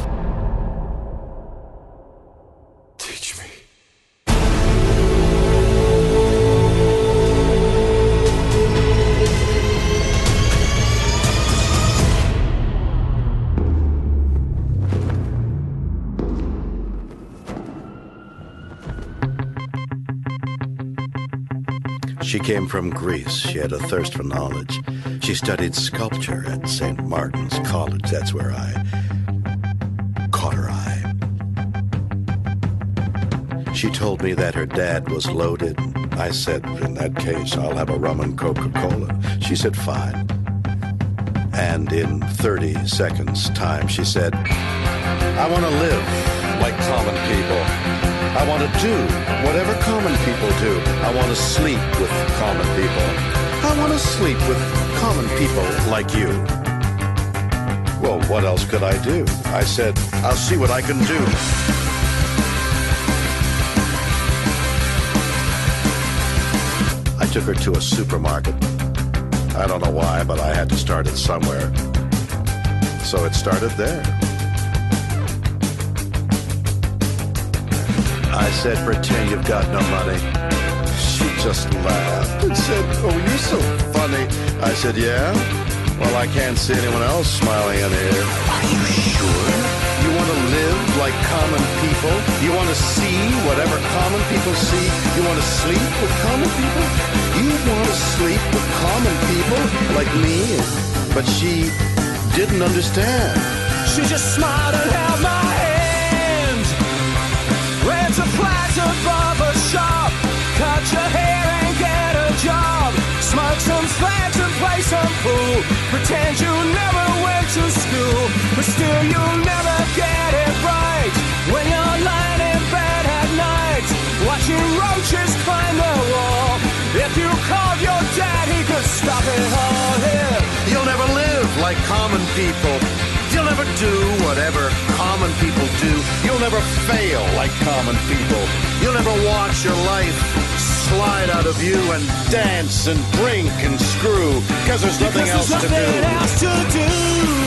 Teach me. She came from Greece. She had a thirst for knowledge. She studied sculpture at St. Martin's College. That's where I caught her eye. She told me that her dad was loaded. I said, in that case, I'll have a rum and Coca-Cola. She said, fine. And in 30 seconds time, she said, I want to live like common people. I want to do whatever common people do. I want to sleep with common people. I want to sleep with common people like you. Well, what else could I do? I said, I'll see what I can do. I took her to a supermarket. I don't know why, but I had to start it somewhere. So it started there. I said, pretend you've got no money. She just laughed and said, oh, you're so funny. I said, yeah? Well, I can't see anyone else smiling in here. Are you sure? You want to live like common people? You want to see whatever common people see? You want to sleep with common people? You want to sleep with common people like me? But she didn't understand. She just smiled and held my hand. Went to Plaza Barber Shop, cut your hair and get a job. Smoke some fags and play some pool. Pretend you never went to school, but still you'll never get it right. When you're lying in bed at night, watching roaches climb the wall. If you called your dad, he could stop it all here. You'll never live like common people. You'll never do whatever common people do. You'll never fail like common people. You'll never watch your life slide out of you and dance and drink and screw, because there's nothing else to do.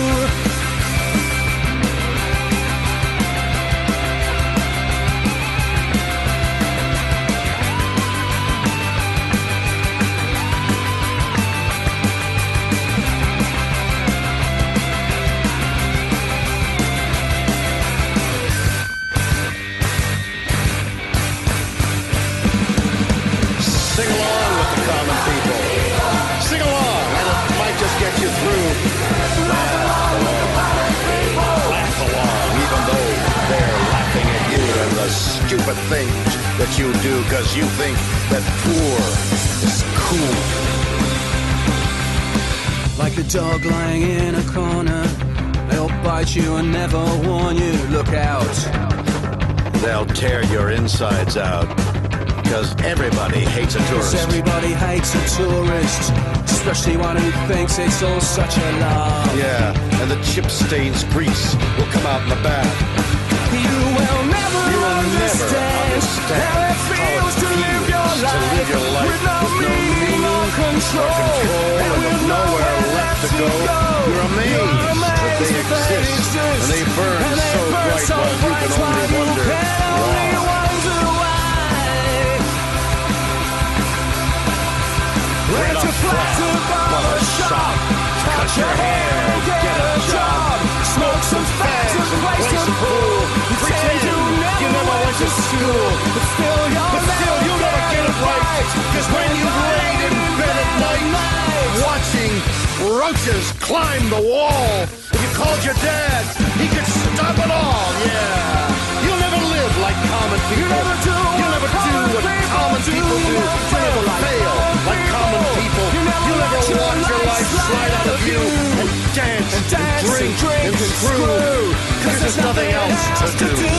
Stupid things that you do because you think that poor is cool. Like a dog lying in a corner, they'll bite you and never warn you. Look out. They'll tear your insides out because everybody hates a tourist. Everybody hates a tourist, especially one who thinks it's all such a lie. Yeah, and the chip stains grease will come out in the back. You will never understand how it feels to live your life with no meaning or control. And with nowhere left to go, You're amazed that they exist, and they burn so bright while you can only wonder why. Rent a flat to barber shop, cut your hair, get a job, smoke some fags and play some pool. Pretend you never went to school, but still you'll never get it right. Because when you've laid in bed at night, watching roaches climb the wall, if you called your dad, he could stop it all, yeah. You'll never live like common people. You'll never do what common people do. You'll never fail like common people. You'll never watch your life slide out of you and dance and drink and screw. Because there's nothing else to do.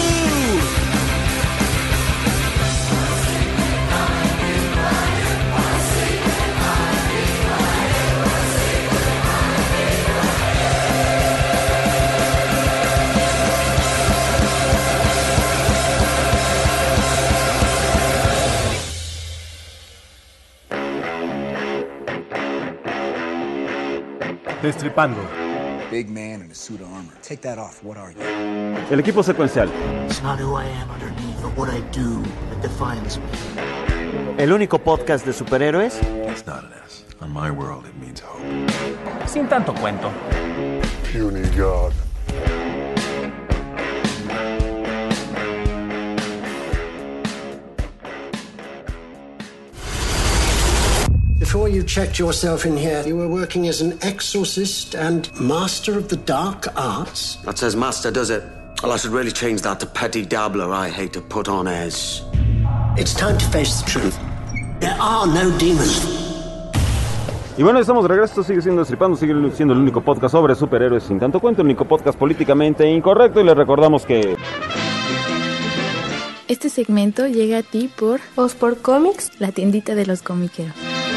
Destripando. Big man in a suit of armor. Take that off. What are you? El equipo secuencial. It's not who I am underneath, but what I do that defines me. El único podcast de superhéroes. It's not an S. On my world, it means hope. Sin tanto cuento. Puny God. Before you checked yourself in here, you were working as an exorcist and master of the dark arts? That says master, does it? Well, I should really change that to petit dabbler. I hate to put on airs. It's time to face the truth. There are no demons. Y bueno, estamos de regreso. Esto sigue siendo Destripando, sigue siendo el único podcast sobre superhéroes sin tanto cuento, el único podcast políticamente incorrecto. Y les recordamos que este segmento llega a ti por Osport Comics, la tiendita de los comiqueros.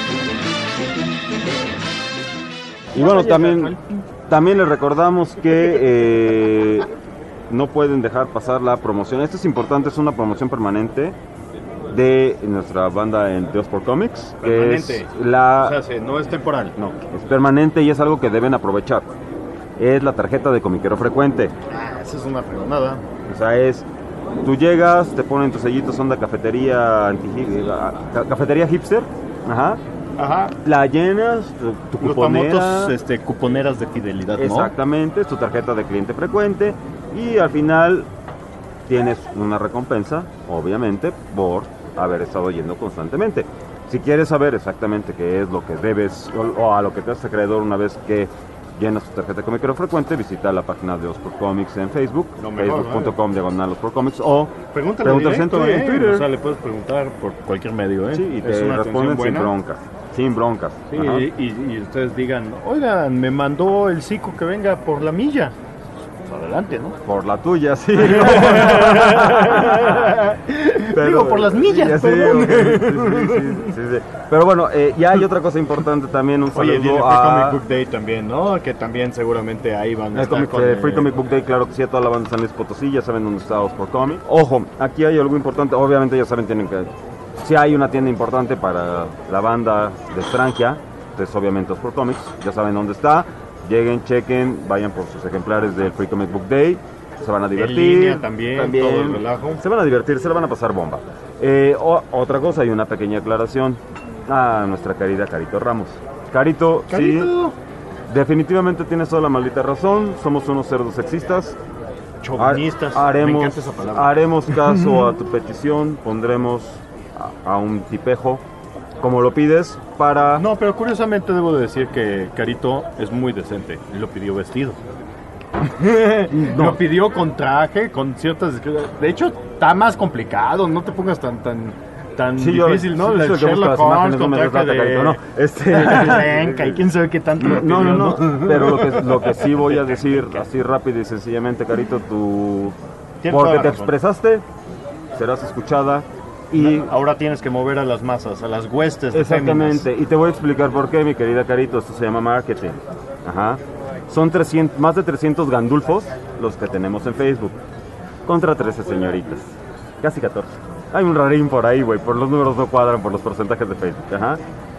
Y bueno, también les recordamos que no pueden dejar pasar la promoción. Esto es importante, es una promoción permanente de nuestra banda en The Osport Comics. Permanente. O sea, no es temporal. No, es permanente y es algo que deben aprovechar. Es la tarjeta de comiquero frecuente. Esa es una fregonada. O sea, tú llegas, te ponen tus sellitos, onda cafetería cafetería hipster. Ajá. La llenas, tu cuponera. Los famosos cuponeras de fidelidad, ¿no? Exactamente, es tu tarjeta de cliente frecuente. Y al final tienes una recompensa, obviamente, por haber estado yendo constantemente. Si quieres saber exactamente qué es lo que debes o a lo que te haces acreedor una vez que llenas tu tarjeta de comiquero frecuente, visita la página de Osport Comics en Facebook, facebook.com/Osport o pregúntale en Twitter. O sea, le puedes preguntar por cualquier medio, ¿eh? Sí, y te responden sin broncas. Sin broncas. Sí, y ustedes digan, oigan, me mandó el psico que venga por la milla. Pues adelante, ¿no? Por la tuya, sí. Digo, por las millas, sí, sí. Pero bueno, ya hay otra cosa importante también, un saludo Oye, viene Free Comic Book Day también, ¿no? Que también seguramente ahí van a estar Free Comic Book Day, claro que sí, a toda la banda de San Luis Potosí, ya saben dónde está Osport Comics. Ojo, aquí hay algo importante, obviamente ya saben, si hay una tienda importante para la banda de Strangia, pues obviamente Osport Comics, ya saben dónde está. Lleguen, chequen, vayan por sus ejemplares del Free Comic Book Day. Se van a divertir. En línea también, todo el relajo. Se van a divertir, se la van a pasar bomba. Otra cosa, hay una pequeña aclaración a nuestra querida Carito Ramos. Carito, sí, definitivamente tienes toda la maldita razón. Somos unos cerdos sexistas. Chauvinistas. Me encanta esa palabra. Haremos caso a tu petición. Pondremos a un tipejo como lo pides para... No, pero curiosamente debo de decir que Carito es muy decente. Él lo pidió vestido. No. Lo pidió con traje, con ciertas... De hecho, está más complicado. No te pongas tan sí, difícil, ¿no? Sí, Sherlock Holmes con traje de... No, y quién sabe qué tanto lo pidió, no. Pero lo que sí voy a decir, así rápido y sencillamente, Carito, tú... Porque te expresaste, serás escuchada. Y ahora tienes que mover a las masas, a las huestes. Exactamente, féminas. Y te voy a explicar por qué, mi querida Carito. Esto se llama marketing. Ajá. Son más de 300 gandulfos los que tenemos en Facebook, contra 13 señoritas, casi 14. Hay un rarín por ahí, güey, por los números no cuadran por los porcentajes de Facebook. Ajá.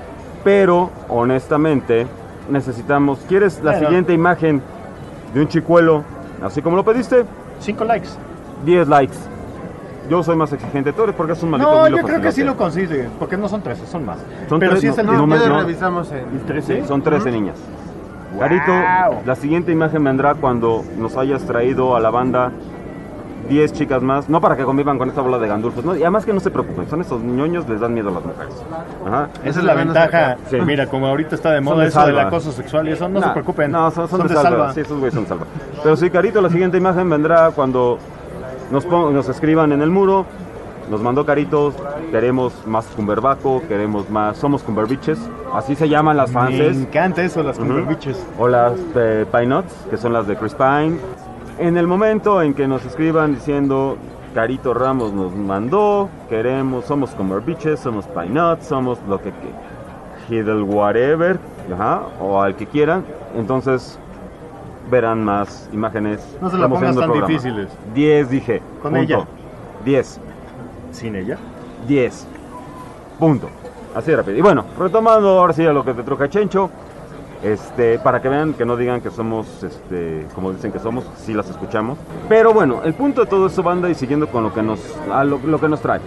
pero honestamente necesitamos, ¿quieres la siguiente imagen de un chicuelo así como lo pediste? 5 likes. 10 likes. Yo soy más exigente, tú eres porque es un maldito No, Milo yo creo que sí fascinante. lo consigue, porque no son 13, son más. Son pero 13, sí es el no, Ya no. revisamos el 13. Sí, son 13 niñas. Carito, la siguiente imagen vendrá cuando nos hayas traído a la banda 10 chicas más, no para que convivan con esta bola de gandulfos, ¿no? Y además que no se preocupen, son estos ñoños, les dan miedo a las mujeres. Ajá. Esa es la ventaja. Sí. Mira, como ahorita está de Son moda de eso del salva. acoso sexual y eso, no se preocupen. No, son de salva. Sí, esos güeyes son de salva. Pero sí, Carito, la siguiente imagen vendrá cuando nos escriban en el muro. Nos mandó Carito, queremos más Cumberbaco, queremos más, somos Cumberbiches, así se llaman las Me fanses. encanta eso, las Cumberbiches. O las Pine Nuts, que son las de Chris Pine. En el momento en que nos escriban diciendo Carito Ramos nos mandó, queremos, somos Cumberbiches, somos Pine Nuts, somos lo que Hiddle whatever, ajá, o al que quieran, entonces verán más imágenes. No se la pongas promocionando el tan programa. difíciles. 10 dije. Con punto. ella. 10. Sin ella. 10. Punto. Así de rápido. Y bueno, retomando ahora sí a lo que te truje Chencho, para que vean que no digan que somos, como dicen que somos, sí las escuchamos. Pero bueno, el punto de todo eso, banda, y siguiendo con lo que nos trae.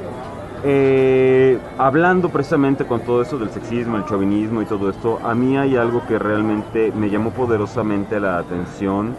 Hablando precisamente con todo eso del sexismo, el chauvinismo y todo esto, a mí hay algo que realmente me llamó poderosamente la atención.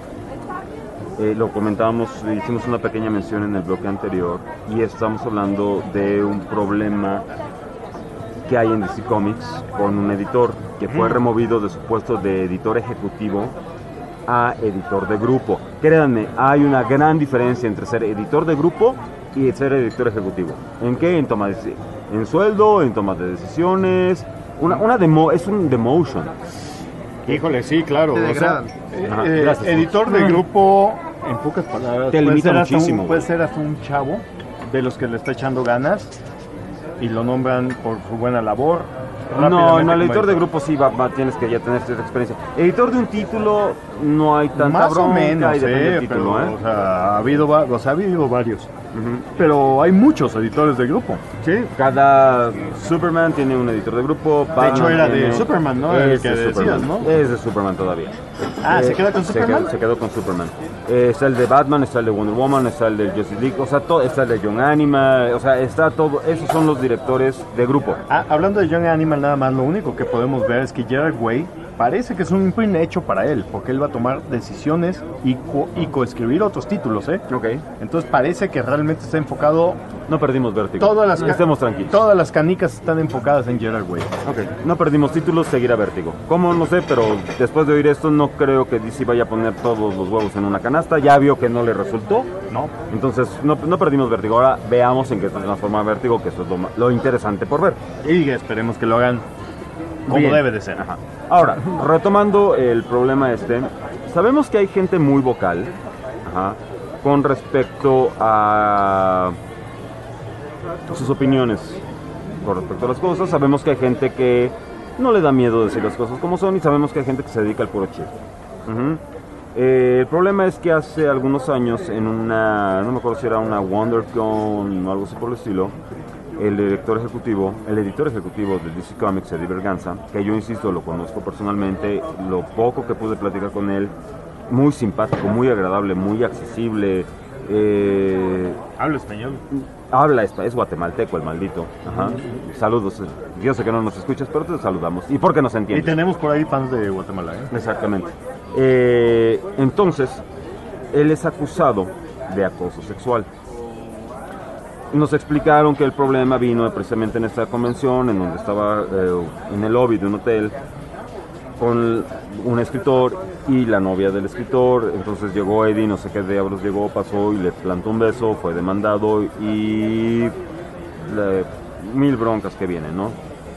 Lo comentábamos, hicimos una pequeña mención en el bloque anterior y estamos hablando de un problema que hay en DC Comics con un editor que fue removido de su puesto de editor ejecutivo a editor de grupo. Créanme, hay una gran diferencia entre ser editor de grupo y ser editor ejecutivo. ¿En qué? En toma en sueldo, en toma de decisiones. Es un demotion. Híjole, sí, claro. Te o sea, degradan. Gracias. editor de grupo, en pocas palabras, Te limita muchísimo, puede güey. ser hasta un chavo de los que le está echando ganas y lo nombran por su buena labor. No, rápidamente el editor como de grupo sí tienes que ya tener cierta experiencia. Editor de un título no hay tanta más o bronca menos, y depende del título, pero, o sea, ha habido varios. Pero hay muchos editores de grupo. Sí, cada Superman tiene un editor de grupo. De hecho, Batman era de tiene- Superman, ¿no? El Es que de decías, Superman. ¿no? Es de Superman todavía. ¿Se queda con Superman? Se quedó con Superman. Está el de Batman, está el de Wonder Woman, está el de Justice League, o sea, está el de Young Animal, o sea, está todo. Esos son los directores de grupo. Hablando de Young Animal, nada más, lo único que podemos ver es que Gerard Way parece que es un imprint hecho para él, porque él va a tomar decisiones y coescribir otros títulos, ¿eh? Ok. Entonces parece que realmente está enfocado. No perdimos vértigo. Estemos tranquilos. Todas las canicas están enfocadas en Gerard Way. Ok. No perdimos títulos, seguirá vértigo. ¿Cómo? No sé, pero después de oír esto no creo que DC vaya a poner todos los huevos en una canasta. Ya vio que no le resultó. No. Entonces no perdimos vértigo. Ahora veamos en qué se transforma vértigo, que eso es lo interesante por ver. Y esperemos que lo hagan como Bien. debe de ser. Ajá. Ahora, retomando el problema sabemos que hay gente muy vocal, ajá, con respecto a sus opiniones con respecto a las cosas. Sabemos que hay gente que no le da miedo decir las cosas como son y sabemos que hay gente que se dedica al puro chiste. Ujú. El problema es que hace algunos años en una, no me acuerdo si era una WonderCon o algo así por el estilo, el editor ejecutivo de DC Comics, Eddie Berganza, que yo insisto, lo conozco personalmente, lo poco que pude platicar con él, muy simpático, muy agradable, muy accesible. Habla español. Es guatemalteco el maldito. Ajá. Saludos. Yo sé que no nos escuchas, pero te saludamos. ¿Y por qué nos Y entiendes? tenemos por ahí fans de Guatemala, ¿eh? Exactamente. Entonces, él es acusado de acoso sexual. Nos explicaron que el problema vino precisamente en esta convención, en donde estaba en el lobby de un hotel con un escritor y la novia del escritor. Entonces llegó Eddie, no sé qué diablos llegó, pasó y le plantó un beso, fue demandado y mil broncas que vienen, ¿no?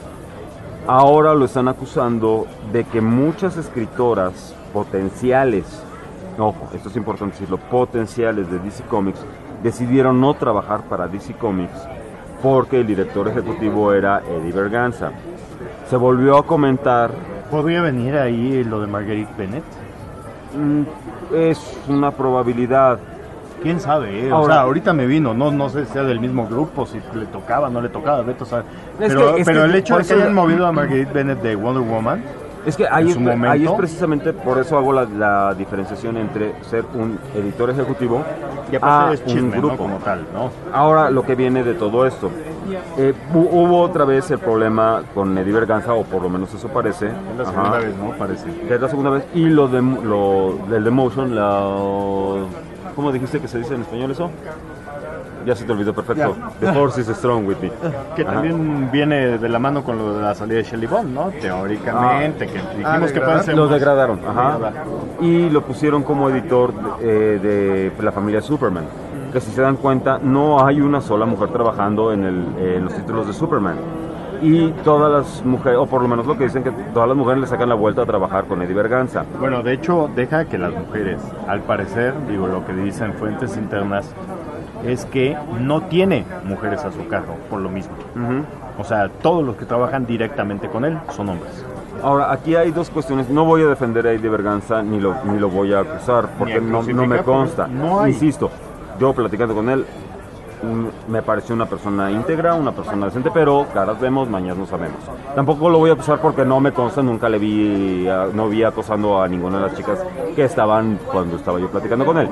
Ahora lo están acusando de que muchas escritoras potenciales, ojo, esto es importante decirlo, potenciales de DC Comics, decidieron no trabajar para DC Comics porque el director ejecutivo era Eddie Berganza. Se volvió a comentar. ¿Podría venir ahí lo de Marguerite Bennett? Es una probabilidad. quién sabe, o Ahora, sea, ahorita me vino, no sé si sea del mismo grupo, si le tocaba, no le tocaba, Beto sabe. Es Pero que el hecho por de que eso hayan movido a Marguerite Bennett de Wonder Woman, es que en su momento, ahí es precisamente por eso hago la diferenciación entre ser un editor ejecutivo y a aparte es chisme, un grupo ¿no? Como tal, ¿no? Ahora, lo que viene de todo esto, hubo otra vez el problema con Eddie Berganza, o por lo menos eso parece. Es la segunda vez, ¿no? Parece. Que es la segunda vez. Y lo del Demotion, ¿cómo dijiste que se dice en español eso? Ya se te olvidó, perfecto. The Force is strong with me. Que también viene de la mano con lo de la salida de Shelley Bond, ¿no? Teóricamente, que dijimos que pueden ser... Los degradaron, y lo pusieron como editor de la familia Superman. Que si se dan cuenta, no hay una sola mujer trabajando en los títulos de Superman. Y todas las mujeres, o por lo menos lo que dicen, que todas las mujeres le sacan la vuelta a trabajar con Eddie Berganza. Bueno, de hecho, deja que las mujeres, al parecer, digo, lo que dicen fuentes internas, es que no tiene mujeres a su cargo, por lo mismo. O sea, todos los que trabajan directamente con él son hombres. Ahora, aquí hay dos cuestiones. No voy a defender a Eddie Berganza, ni lo voy a acusar, porque no me consta. Insisto, yo platicando con él, me pareció una persona íntegra, una persona decente, pero caras vemos, mañas no sabemos. Tampoco lo voy a acusar porque no me consta, nunca no vi acosando a ninguna de las chicas que estaban cuando estaba yo platicando con él.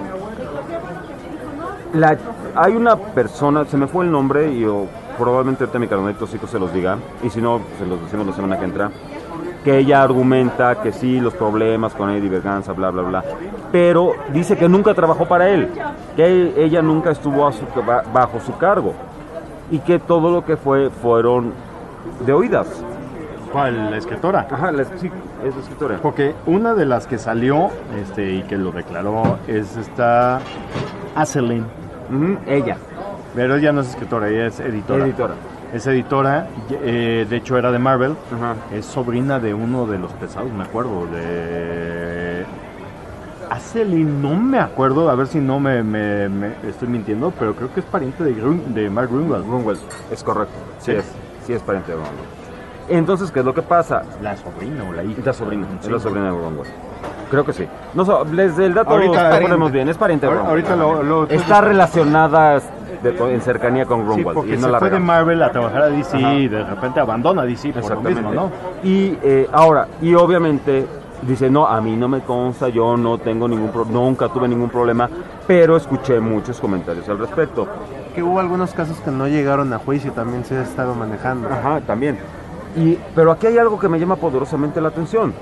Hay una persona, se me fue el nombre, y probablemente ahorita mi carnalito sí que se los diga, y si no, se los decimos la semana que entra, que ella argumenta que sí, los problemas con Eddie Berganza, bla, bla, bla, pero dice que nunca trabajó para él, que ella nunca estuvo bajo su cargo, y que todo lo que fueron de oídas. ¿Cuál? ¿La escritora? Ajá, sí, es la escritora. Porque una de las que salió, y que lo declaró, es esta Aselin. Ella. Pero ella no es escritora, ella es editora. Es editora, de hecho era de Marvel. Es sobrina de uno de los pesados, me acuerdo, de Aselin, no me acuerdo, a ver si no me estoy mintiendo, pero creo que es pariente de Mark Grunwald. Grunwald, es correcto, sí es pariente de Grunwald. Entonces, ¿qué es lo que pasa? ¿La sobrina o la hija? La sobrina, sí. Es la sobrina de Grunwald. Creo que sí. No, desde el dato lo ponemos bien, es pariente de Grunwald. Ahorita está relacionada en cercanía con Grunwald. Sí, porque y no se la fue de regamos. Marvel a trabajar a DC y de repente abandona DC por lo mismo, ¿no? Y y obviamente dice, no, a mí no me consta, yo no tengo nunca tuve ningún problema, pero escuché muchos comentarios al respecto. Que hubo algunos casos que no llegaron a juicio, también se ha estado manejando. Ajá, también. Pero aquí hay algo que me llama poderosamente la atención.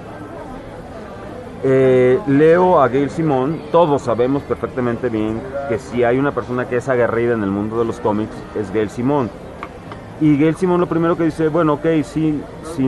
Leo a Gail Simone, todos sabemos perfectamente bien que si hay una persona que es aguerrida en el mundo de los cómics, es Gail Simone. Y Gail Simone lo primero que dice, bueno, ok, si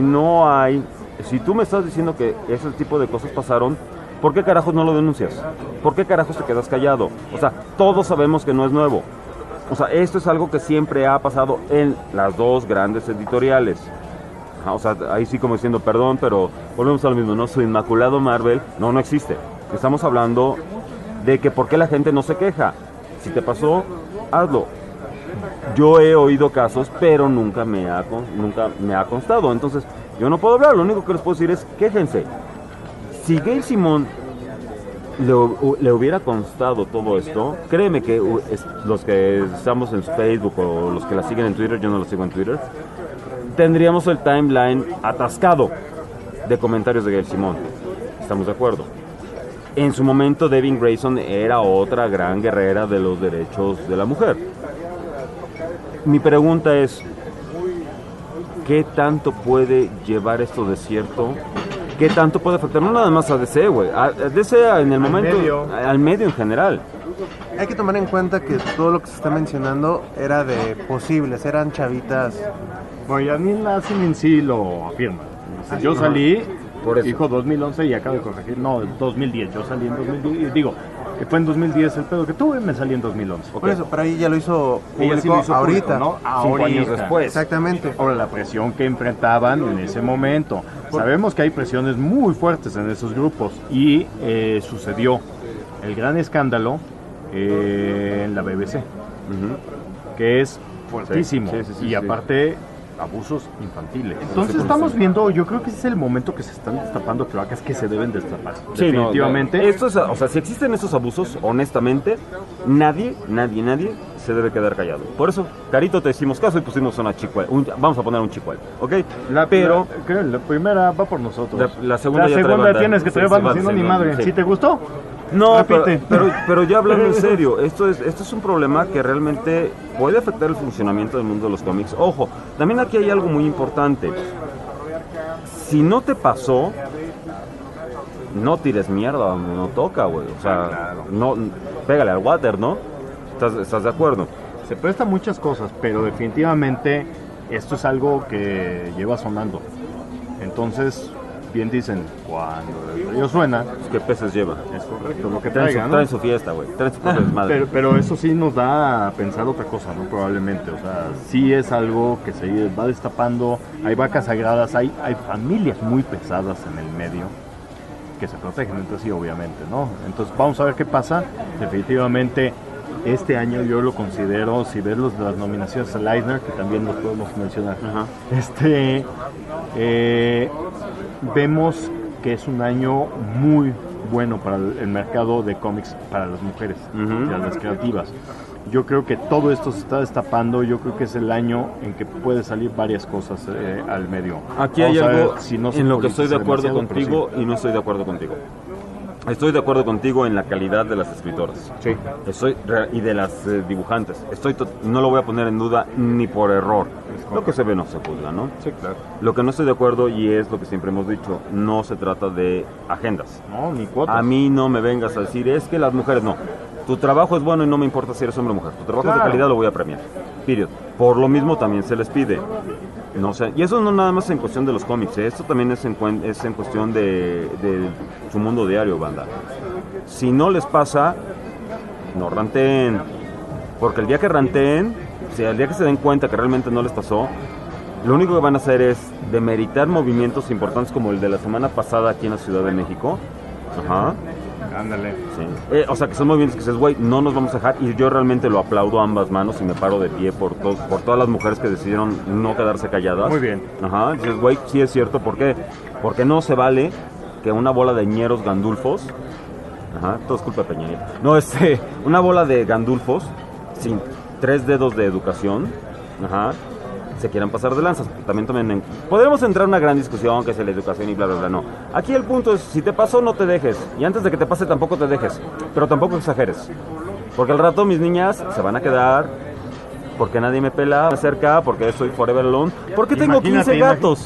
tú me estás diciendo que ese tipo de cosas pasaron, ¿por qué carajos no lo denuncias? ¿Por qué carajos te quedas callado? O sea, todos sabemos que no es nuevo. O sea, esto es algo que siempre ha pasado en las dos grandes editoriales. O sea, ahí sí como diciendo, perdón, pero volvemos a lo mismo, ¿no? Su inmaculado Marvel no existe. Estamos hablando de que por qué la gente no se queja. Si te pasó, hazlo. Yo he oído casos, pero nunca me ha constado. Entonces, yo no puedo hablar. Lo único que les puedo decir es, quéjense. Si Gail Simone le hubiera constado todo esto, créeme que los que estamos en Facebook o los que la siguen en Twitter, yo no la sigo en Twitter, tendríamos el timeline atascado de comentarios de Gail Simone. ¿Estamos de acuerdo? En su momento, Devin Grayson era otra gran guerrera de los derechos de la mujer. Mi pregunta es, ¿qué tanto puede llevar esto de cierto? ¿Qué tanto puede afectar? No nada más a DC, güey. A DC en el momento, al medio en general. Hay que tomar en cuenta que todo lo que se está mencionando era de posibles, eran chavitas. Bueno, Yasmín Nassim en sí lo afirma. Yo salí, dijo 2011 y acabo de corregir, no, 2010, yo salí en 2010, digo, que fue en 2010 el pedo que tuve, me salí en 2011. Por eso, pero ahí ya lo hizo público, sí lo hizo ahorita, público, ¿no? 5 años después. Exactamente. Ahora, la presión que enfrentaban en ese momento. Sabemos que hay presiones muy fuertes en esos grupos y sucedió el gran escándalo en la BBC, que es fuertísimo. Y aparte, abusos infantiles. Entonces estamos viendo, yo creo que ese es el momento que se están destapando cloacas que se deben destapar. Sí, definitivamente. No, esto es, o sea, si existen esos abusos, honestamente, nadie se debe quedar callado. Por eso, Carito, te hicimos caso y pusimos una chicuela. Vamos a poner un chicuel, ¿ok? La primera va por nosotros. La segunda tienes que traer banda, si no, ni madre. Sí. ¿Si te gustó? No, pero ya hablando en serio, esto es un problema que realmente puede afectar el funcionamiento del mundo de los cómics. Ojo, también aquí hay algo muy importante. Si no te pasó, no tires mierda, no toca, güey. O sea, no, pégale al water, ¿no? ¿Estás de acuerdo? Se presta muchas cosas, pero definitivamente esto es algo que lleva sonando. Entonces, bien dicen, cuando el río suena, ¿qué peces lleva? Es correcto, lo que traen su fiesta, güey. Traen su propia desmadre. Pero eso sí nos da a pensar otra cosa, ¿no? Probablemente, o sea, sí es algo que se va destapando, hay vacas sagradas, hay familias muy pesadas en el medio que se protegen entre sí, obviamente, ¿no? Entonces vamos a ver qué pasa. Definitivamente este año yo lo considero, si ves las nominaciones al Eisner, que también los podemos mencionar, vemos que es un año muy bueno para el mercado de cómics para las mujeres, para las creativas. Yo creo que todo esto se está destapando, yo creo que es el año en que puede salir varias cosas al medio. Aquí hay algo en lo que estoy de acuerdo contigo y no estoy de acuerdo contigo. Estoy de acuerdo contigo en la calidad de las escritoras. Sí. Y de las dibujantes. No lo voy a poner en duda ni por error. Lo que se ve no se juzga, ¿no? Sí, claro. Lo que no estoy de acuerdo, y es lo que siempre hemos dicho, no se trata de agendas. No, ni cuotas. A mí no me vengas a decir, es que las mujeres no. Tu trabajo es bueno y no me importa si eres hombre o mujer. Tu trabajo es de calidad, lo voy a premiar. Period. Por lo mismo también se les pide. No sé, y eso no nada más en cuestión de los cómics, esto también es en cuestión de su mundo diario, banda. Si no les pasa, no ranteen, porque el día que ranteen, o sea, el día que se den cuenta que realmente no les pasó, lo único que van a hacer es demeritar movimientos importantes como el de la semana pasada aquí en la Ciudad de México. Ajá. Ándale. Sí. O sea, que son movimientos que dices, güey, no nos vamos a dejar. Y yo realmente lo aplaudo a ambas manos y me paro de pie por todas las mujeres que decidieron no quedarse calladas. Muy bien. Ajá. Dices, güey, sí es cierto. ¿Por qué? Porque no se vale que una bola de ñeros gandulfos. Ajá. Todo es culpa de Peña Nieto. No, una bola de gandulfos sin 3 dedos de educación. Ajá. Se quieran pasar de lanzas. También podríamos entrar en una gran discusión que es la educación y bla, bla, bla. No. Aquí el punto es, si te pasó, no te dejes. Y antes de que te pase, tampoco te dejes. Pero tampoco exageres. Porque al rato mis niñas se van a quedar porque nadie me pela cerca, porque soy forever alone. Porque tengo 15 gatos.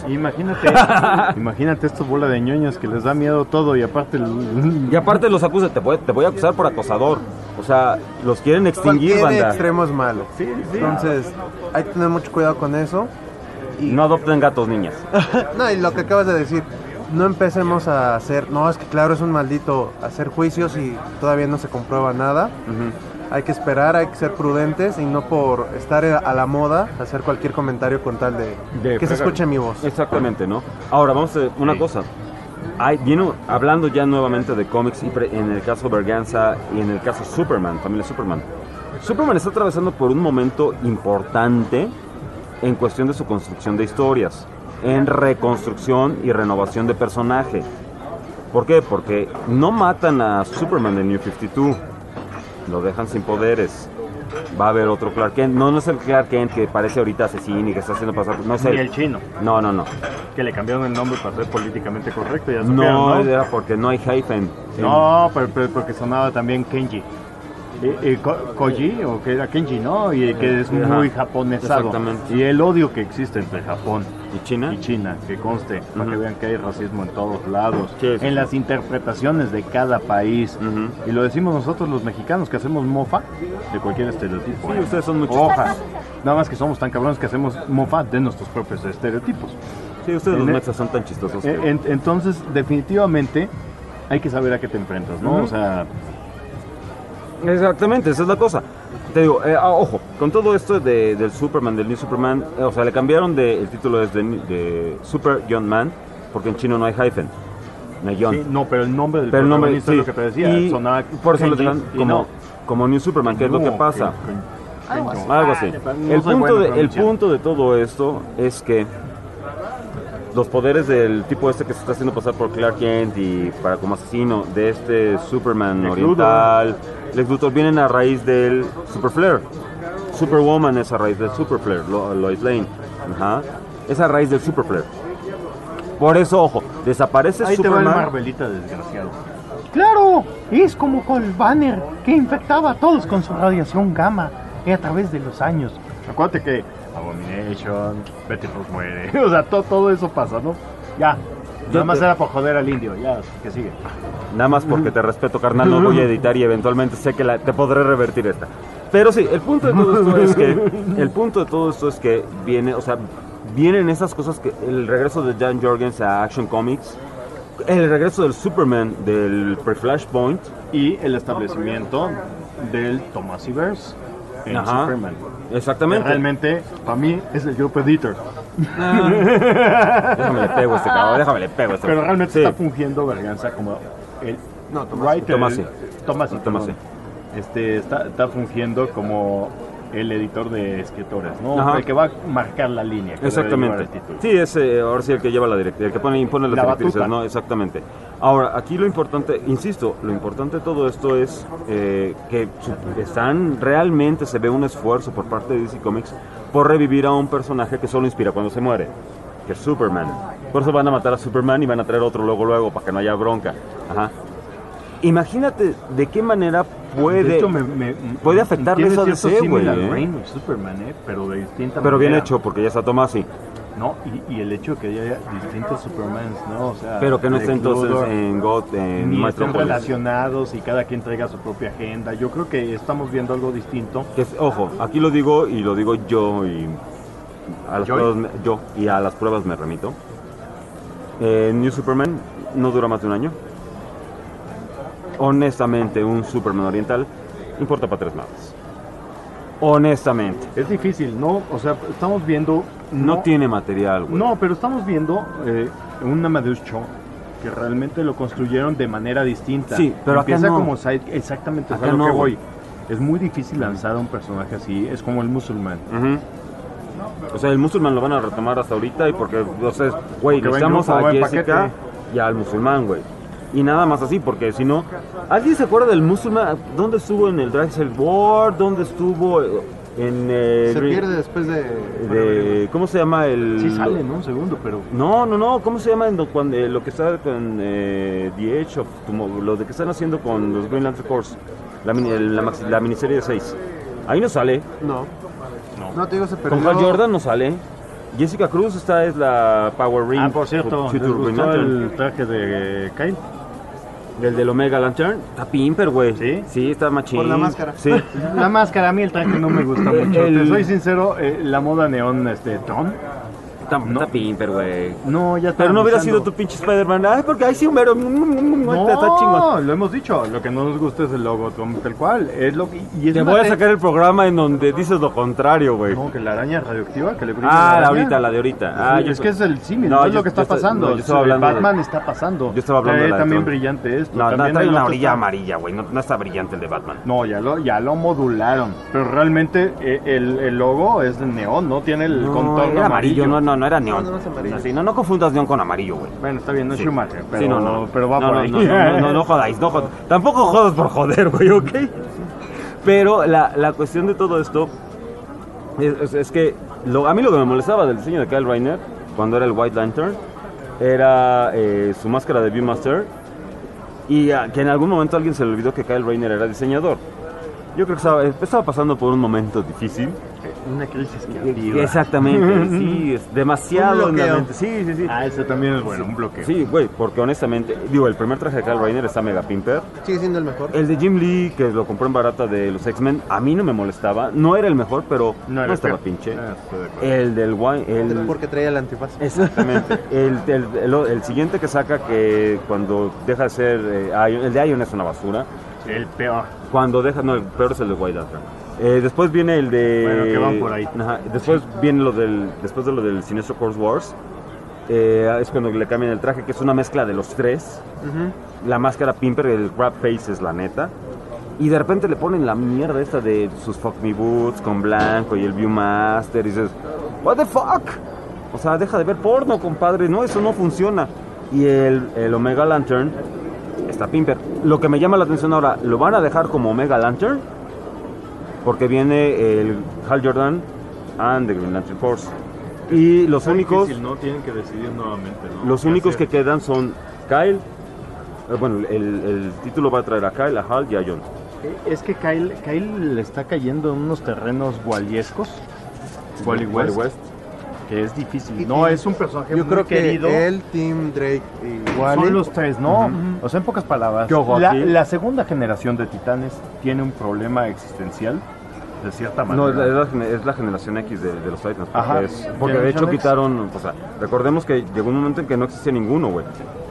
Imagínate estos bola de ñoños que les da miedo todo y aparte... los acusa. Te voy a acusar por acosador. O sea, los quieren extinguir, Cualquier banda. extremo es malo. Sí. Entonces, hay que tener mucho cuidado con eso. Y no adopten gatos, niñas. No, y lo que acabas de decir, no empecemos a hacer, no, es que claro, es un maldito hacer juicios y todavía no se comprueba nada. Hay que esperar, hay que ser prudentes y no por estar a la moda hacer cualquier comentario con tal de que se escuche mi voz. Exactamente, ¿no? Ahora, vamos a una cosa. Viene hablando ya nuevamente de cómics y en el caso Berganza y en el caso Superman, familia Superman. Superman está atravesando por un momento importante en cuestión de su construcción de historias, en reconstrucción y renovación de personaje. ¿Por qué? Porque no matan a Superman de New 52, lo dejan sin poderes. Va a haber otro Clark Kent. No es el Clark Kent que parece ahorita asesino y que está haciendo pasar. No es Ni el chino. No. Que le cambiaron el nombre para ser políticamente correcto. Ya No, era porque no hay hyphen. No, pero porque sonaba también Kenji. Koji, o que era Kenji, ¿no? Y que es muy japonesado. Exactamente. Y el odio que existe entre Japón y China, que conste, para que vean que hay racismo en todos lados, Sí. en las interpretaciones de cada país. Y lo decimos nosotros los mexicanos, que hacemos mofa de cualquier estereotipo. Sí, ustedes son muchos. Hojas. Nada más que somos tan cabrones que hacemos mofa de nuestros propios estereotipos. Sí, ustedes los mexas son tan chistosos. Entonces, definitivamente, hay que saber a qué te enfrentas, ¿no? O sea... Exactamente, esa es la cosa. Te digo, ojo, con todo esto del Superman, del New Superman, o sea, le cambiaron el título es de Super Young Man, porque en chino no hay hyphen, no hay John. Sí, no, pero el nombre del protagonista es lo que te decía, y sonaba por eso lo Kenji, digan como New Superman, ¿qué es lo que pasa? Algo así. El punto de todo esto es que los poderes del tipo este que se está haciendo pasar por Clark Kent y para como asesino de este Superman oriental, Lex Luthor, vienen a raíz del Super Flare. Superwoman es a raíz del Super Flare, Lois Lane. Ajá. Es a raíz del Super Flare. Por eso, ojo, desaparece Ahí Superman. te va el Marvelita desgraciado. ¡Claro! Es como Cold Banner, que infectaba a todos con su radiación gamma a través de los años. Acuérdate que Abomination, Betty Ross muere. O sea, todo eso pasa, ¿no? Ya. Nada más era por joder al indio. Ya, que sigue. Nada más porque te respeto, carnal, no voy a editar y eventualmente sé que te podré revertir esta. Pero sí, el punto de todo esto es que vienen esas cosas que el regreso de Dan Jorgens a Action Comics, el regreso del Superman del pre-Flashpoint y el establecimiento del Tomasiverse en Superman. Exactamente. Que realmente, para mí, es el grupo editor. Déjame le pego a este cabrón, Pero realmente está fungiendo Berganza como el Tomasi. Está fungiendo como el editor de escritores, ¿no? Ajá. El que va a marcar la línea. Que Exactamente. el título. Sí, es ahora sí el que lleva la directriz, el que impone las directrices, batuta. ¿no? Exactamente. Ahora, aquí lo importante, insisto, lo importante de todo esto es que realmente se ve un esfuerzo por parte de DC Comics por revivir a un personaje que solo inspira cuando se muere, que es Superman. Por eso van a matar a Superman y van a traer otro luego para que no haya bronca. Ajá. Imagínate de qué manera puede afectarle eso a DC, güey. Superman, pero de distinta Pero bien manera. hecho, porque ya está Tomasi. No, y el hecho de que haya distintos Supermans, ¿no? O sea, Pero que no esté Lex entonces Luthor, en God, en ni estén Metropolis. relacionados y cada quien traiga su propia agenda. Yo creo que estamos viendo algo distinto. Ojo, aquí lo digo y lo digo yo y a las pruebas me remito. New Superman no dura más de un año. Honestamente, un Superman oriental importa para 3 mapas. Honestamente. Es difícil, ¿no? O sea, estamos viendo... No tiene material, güey. No, pero estamos viendo un Amadeus Cho que realmente lo construyeron de manera distinta. Sí, pero empieza acá no. como side, exactamente, Acá es a lo no, que voy. güey. Es muy difícil lanzar a un personaje así, es como el musulmán. O sea, el musulmán lo van a retomar hasta ahorita y porque, o sea, güey, Porque necesitamos va a en Jessica paquete. y al musulmán, güey. Y nada más así, porque si no... ¿Alguien se acuerda del musulmán? ¿Dónde estuvo en el Drexel War? ¿Dónde estuvo en... Se pierde después de ¿cómo se llama el...? Sí sale, ¿no? Un segundo, pero... No, ¿cómo se llama cuando lo que está con The Edge of Tomorrow? Lo de que están haciendo con los Green Lantern Corps, la miniserie de 6. Ahí no sale. No te digo, se perdió. Con Hal Jordan no sale. Jessica Cruz es la Power Ring. por cierto, Future ¿les Green gustó Lantern. el traje de Kyle? Del Omega Lantern. Está pimper, güey. ¿Sí? Sí, está machín. Por la máscara. Sí. La máscara, a mí el traje no me gusta mucho. Te soy sincero, la moda neón Tron. Está pimper, güey. No, ya está. Pero no hubiera sido tu pinche Spider-Man. Ay, porque ahí sí, Homero. Está chingón. No, lo hemos dicho. Lo que no nos gusta es el logo tal cual. Es lo que, y es Te una voy a sacar el programa en donde dices lo contrario, güey. No, que la araña radioactiva que le brilla. La de ahorita. Sí, es que es el símil, no es lo que está pasando. yo estaba hablando Batman está pasando. Yo estaba hablando de la de también Tron. brillante esto. No, también trae el una otro orilla está- amarilla, güey. No está brillante el de Batman. No, ya lo modularon. Pero realmente el logo es de neón, no tiene el contorno era amarillo. No era neón. No es amarillo. Así, no confundas neón con amarillo, güey. Bueno, está bien, no es Sí. Schumacher, pero, Sí, no. pero va por ahí. No jodáis, tampoco jodas por joder, güey, ¿ok? Pero la cuestión de todo esto es que a mí lo que me molestaba del diseño de Kyle Rayner cuando era el White Lantern era su máscara de Viewmaster y que en algún momento a alguien se le olvidó que Kyle Rayner era diseñador. Yo creo que estaba pasando por un momento difícil. Una crisis creativa. Exactamente, sí, es demasiado Un en la bloqueo. mente. Sí. Ese también es bueno, un bloqueo. Sí, güey, porque honestamente, el primer traje de Kyle Rayner está mega pimper. Sigue siendo el mejor. El de Jim Lee, que lo compró en barata de los X-Men, a mí no me molestaba. No era el mejor, pero no estaba pinche. Estoy de acuerdo. El del Wine... Porque traía el antifaz. Exactamente. el siguiente que saca, que cuando deja de ser... el de Ion es una basura. El peor. Cuando deja... No, el peor es el de White Lantern. Después viene el de... Bueno, que van por ahí. Ajá, después viene después de lo del Sinestro Corps Wars. Es cuando le cambian el traje, que es una mezcla de los tres. La máscara pimper, el crab face es la neta. Y de repente le ponen la mierda esta de sus Fuck Me Boots con blanco y el Viewmaster. Y dices, what the fuck? O sea, deja de ver porno, compadre. No, eso no funciona. Y el Omega Lantern está pimper. Lo que me llama la atención ahora, ¿lo van a dejar como Omega Lantern? Porque viene el Hal Jordan and the Green Lantern Force. Y los únicos... Difícil, ¿no? Tienen que decidir nuevamente, ¿no? Los únicos que quedan son Kyle. Bueno, el título va a traer a Kyle, a Hal y a John. Es que Kyle le está cayendo en unos terrenos waliescos. Wally West. Que es difícil. No, es un personaje yo muy creo querido. que él, Tim Drake y Wally son los tres, ¿no? O sea, en pocas palabras, la segunda generación de Titanes tiene un problema existencial, de cierta manera. No, es la generación X de los Titans. Ajá. Porque de hecho quitaron, o sea, recordemos que llegó un momento en que no existía ninguno, güey.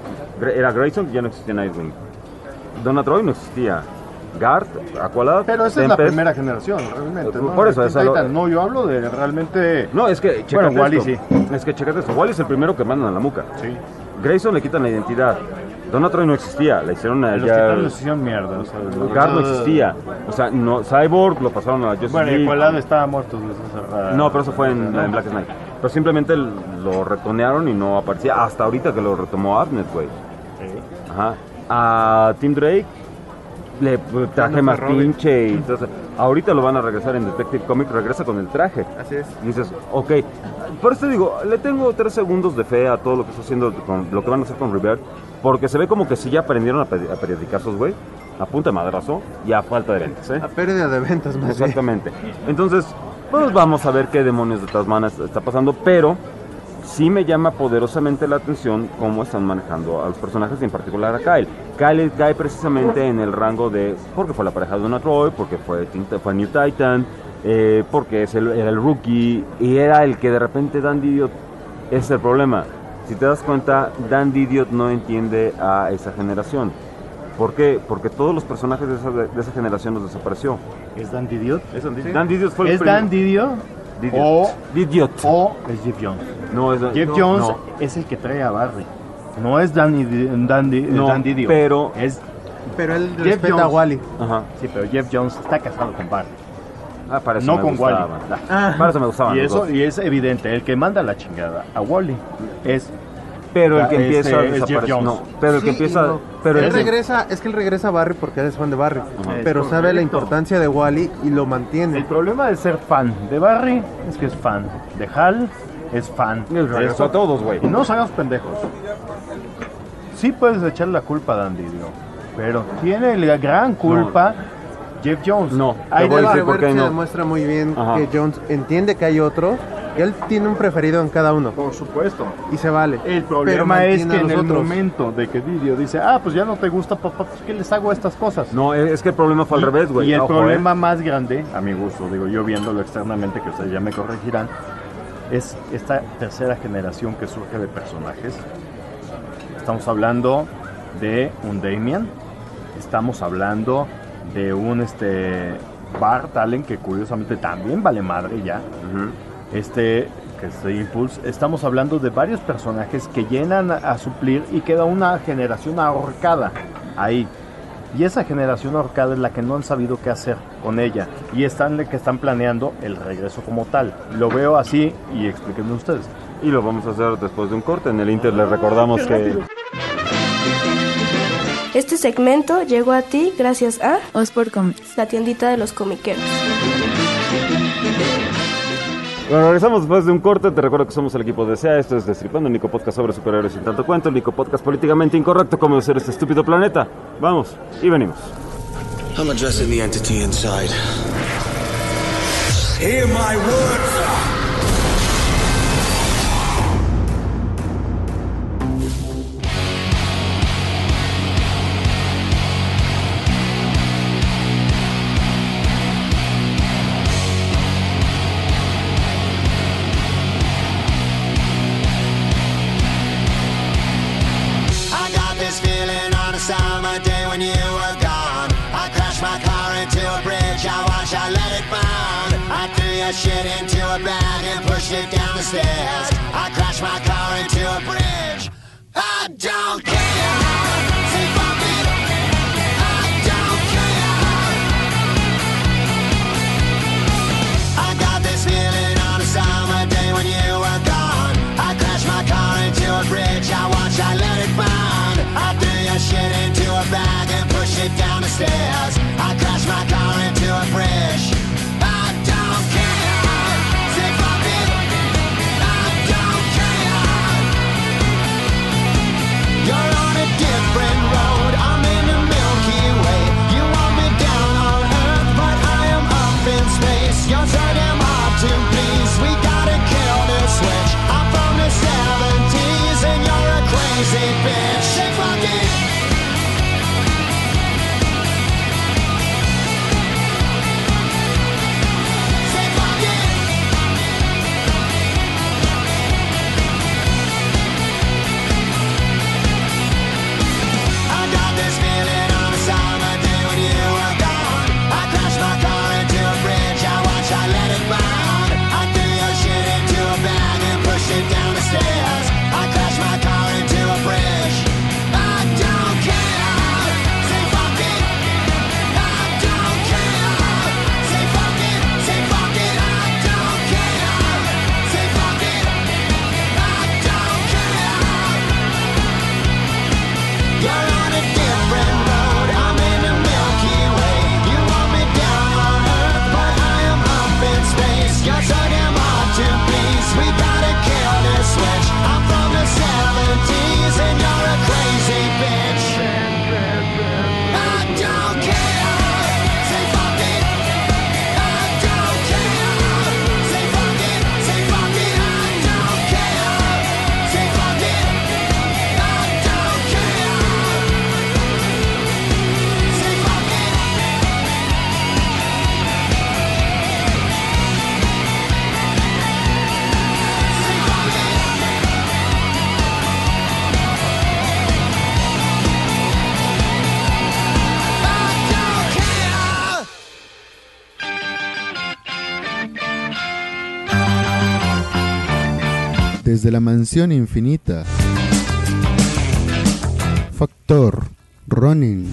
Era Grayson, ya no existía Nightwing. Donna Troy no existía. Garth, Aqualad, pero esa es la primera generación, realmente, ¿no? Por eso, no, yo hablo de realmente... No, es que, bueno, Wally sí. Es que, chécate esto, Wally es el primero que mandan a la muca. Sí. Grayson le quitan la identidad. Donna Troy no existía, la hicieron a los titanes hicieron mierda. O sea, Garth no existía. O sea, no, Cyborg lo pasaron a Justice League. Bueno, Aqualad estaba muerto. No, pero eso fue en Black Knight. Pero simplemente lo retonearon y no aparecía hasta ahorita que lo retomó Abnett, güey. Sí. Ajá. A Tim Drake le traje más pinche y entonces ahorita lo van a regresar en Detective Comics, regresa con el traje. Así es. Y dices, ok, por eso digo, le tengo 3 segundos de fe a todo lo que está haciendo, con lo que van a hacer con Rebirth, porque se ve como que si ya aprendieron a periodicazos, güey, a punta de madrazo y a falta de ventas, A pérdida de ventas, más exactamente. Entonces, pues vamos a ver qué demonios de Tasmania está pasando, pero sí me llama poderosamente la atención cómo están manejando a los personajes, y en particular a Kyle. Kyle cae precisamente en el rango de, porque fue la pareja de Donna Troy, porque fue New Titan, porque era el rookie, y era el que de repente Dan Didion, ese es el problema. Si te das cuenta, Dan Didion no entiende a esa generación. ¿Por qué? Porque todos los personajes de esa generación los desapareció. ¿Es Dan Didion? Sí. Dan Didion fue el ¿Es Dan Didion? Didiot. O es Jeff Jones. No, es Jeff Jones es el que trae a Barry. No es Dan Didion. Pero él Jeff respeta Jones. a Wally. Ajá. Sí, pero Jeff Jones está casado con Barry. Para eso no me con Wally. Para eso me gustaban. Y es evidente, el que manda la chingada a Wally es... Pero el que empieza a desaparecer. No, pero el que empieza... No. Pero él regresa a Barry porque él es fan de Barry. Pero sabe la importancia de Wally y lo mantiene. El problema de ser fan de Barry es que es fan de Hal, es fan de eso a todos, güey. Y no nos hagamos pendejos. Sí puedes echarle la culpa a Dan Didio, pero tiene la gran culpa Jeff Jones. No, ahí voy a decir por qué se no. demuestra muy bien que Jones entiende que hay otro. Él tiene un preferido en cada uno. Por supuesto. Y se vale. El problema es que en el momento de que Didio dice, pues ya no te gusta, papá, pues ¿qué les hago a estas cosas? No, es que el problema fue al revés, güey. Y el problema más grande, a mi gusto, digo yo viéndolo externamente, que ustedes ya me corregirán, es esta tercera generación que surge de personajes. Estamos hablando de un Damian, estamos hablando de un Bart Allen, que curiosamente también vale madre ya. Que es de Impulse. Estamos hablando de varios personajes que llenan a suplir y queda una generación ahorcada ahí. Y esa generación ahorcada es la que no han sabido qué hacer con ella. Y están planeando el regreso como tal. Lo veo así y explíquenme ustedes. Y lo vamos a hacer después de un corte. En el Inter les recordamos que... Este segmento llegó a ti gracias a Osport Comics, la tiendita de los comiqueros. Bueno, regresamos después de un corte. Te recuerdo que somos el equipo de SEA. Esto es Destripando, el único podcast sobre superhéroes sin tanto cuento, el único podcast políticamente incorrecto como ser este estúpido planeta. Vamos y venimos. I'm addressing the entity inside. Hear my words. Summer day when you were gone, I crashed my car into a bridge. I let it burn. I threw your shit into a bag and pushed it down the stairs. I crashed my car into a bridge. I don't care. Say fuck it. I don't care. stairs. I crashed my car into a bridge. I don't care. Say fuck it. I don't care. You're on a different road. I'm in the Milky Way. You want me down on Earth, but I am up in space. You're so damn hard to please. We gotta kill this switch. I'm from the 70s and you're a crazy bitch. Say fuck it. Say fuck it. I got this feeling on a summer day when you were gone. I crashed my car into a bridge. I watched, I let it burn. I threw your shit into a bag and pushed it down the stairs. I crashed my car into a bridge. I don't care. Say fuck it. I don't care. Say fuck it. Say fuck it. I don't care. Say fuck it. I don't care. You're on a different road. I'm in the Milky Way. You want me down on Earth, but I am up in space. You're so damn hard to please. We gotta kill this switch. I'm from the 70s and you're a crazy bitch. I don't care. Say fuck it. I don't care. Say fuck it. Say fuck it. I don't care. Say fuck it. I don't care. Say fuck it. Desde la mansión infinita. Factor Ronin.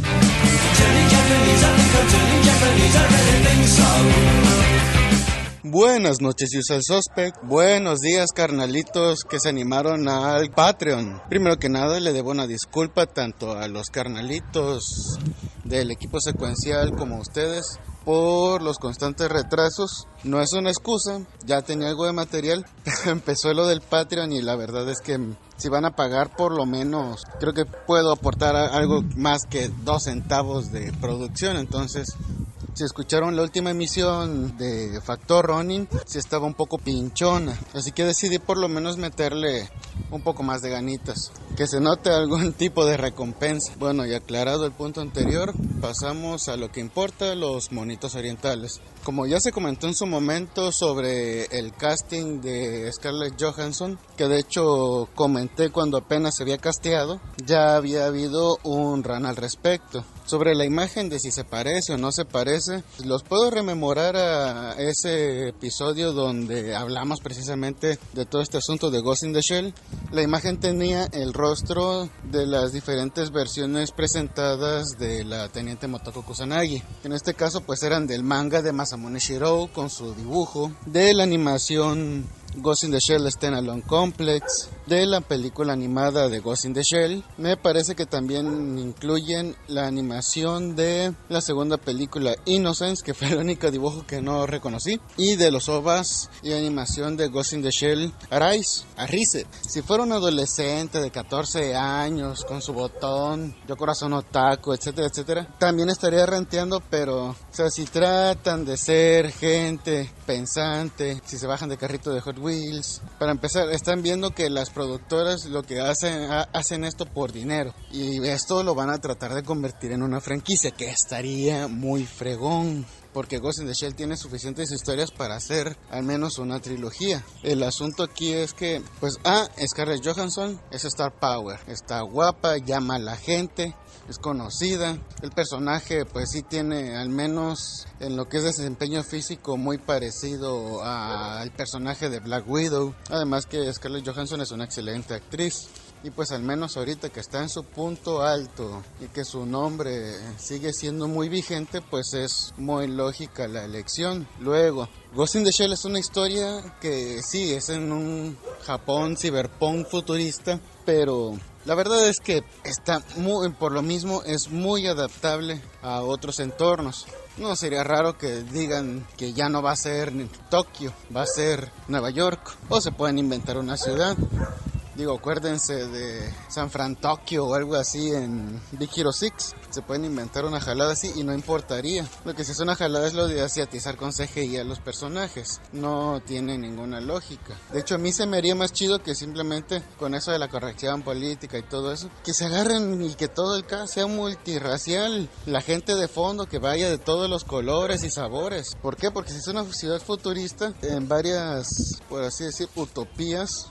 Buenas noches, Usual Suspect. Buenos días, carnalitos que se animaron al Patreon. Primero que nada, le debo una disculpa tanto a los carnalitos del equipo secuencial como a ustedes por los constantes retrasos. No es una excusa, ya tenía algo de material, pero empezó lo del Patreon y la verdad es que si van a pagar por lo menos, creo que puedo aportar algo más que 2 centavos de producción. Entonces, si escucharon la última emisión de Factor Ronin, sí estaba un poco pinchona, así que decidí por lo menos meterle un poco más de ganitas, que se note algún tipo de recompensa. Bueno, y aclarado el punto anterior, pasamos a lo que importa, los monitos orientales. Como ya se comentó en su momento sobre el casting de Scarlett Johansson, que de hecho comenté cuando apenas se había casteado, ya había habido un run al respecto. Sobre la imagen de si se parece o no se parece, los puedo rememorar a ese episodio donde hablamos precisamente de todo este asunto de Ghost in the Shell. La imagen tenía el rostro de las diferentes versiones presentadas de la teniente Motoko Kusanagi. En este caso pues eran del manga de Masamune Shirow con su dibujo, de la animación Ghost in the Shell Standalone Complex, de la película animada de Ghost in the Shell. Me parece que también incluyen la animación de la segunda película Innocence, que fue el único dibujo que no reconocí, y de los OVAs y animación de Ghost in the Shell Arise. Si fuera un adolescente de 14 años con su botón, yo corazón otaku, etcétera, etcétera, también estaría renteando, pero o sea, si tratan de ser gente pensante, si se bajan de carrito de Hot Wheels, para empezar, están viendo que las productoras lo que hacen esto por dinero, y esto lo van a tratar de convertir en una franquicia, que estaría muy fregón, porque Ghost in the Shell tiene suficientes historias para hacer al menos una trilogía. El asunto aquí es que, pues, Scarlett Johansson es Star Power, está guapa, llama a la gente, es conocida. El personaje, pues, sí tiene, al menos en lo que es desempeño físico, muy parecido al personaje de Black Widow. Además que Scarlett Johansson es una excelente actriz. Y pues al menos ahorita que está en su punto alto y que su nombre sigue siendo muy vigente, pues es muy lógica la elección. Luego, Ghost in the Shell es una historia que sí, es en un Japón cyberpunk futurista, pero La verdad es que está por lo mismo es muy adaptable a otros entornos. No sería raro que digan que ya no va a ser Tokio, va a ser Nueva York, o se pueden inventar una ciudad. Digo, acuérdense de San Fran Tokio o algo así en Big Hero 6. Se pueden inventar una jalada así y no importaría. Lo que sí es una jalada es lo de asiatizar con CGI a los personajes. No tiene ninguna lógica. De hecho, a mí se me haría más chido que simplemente con eso de la corrección política y todo eso, que se agarren y que todo el cast sea multirracial. La gente de fondo que vaya de todos los colores y sabores. ¿Por qué? Porque si es una ciudad futurista, en varias, por así decir, utopías,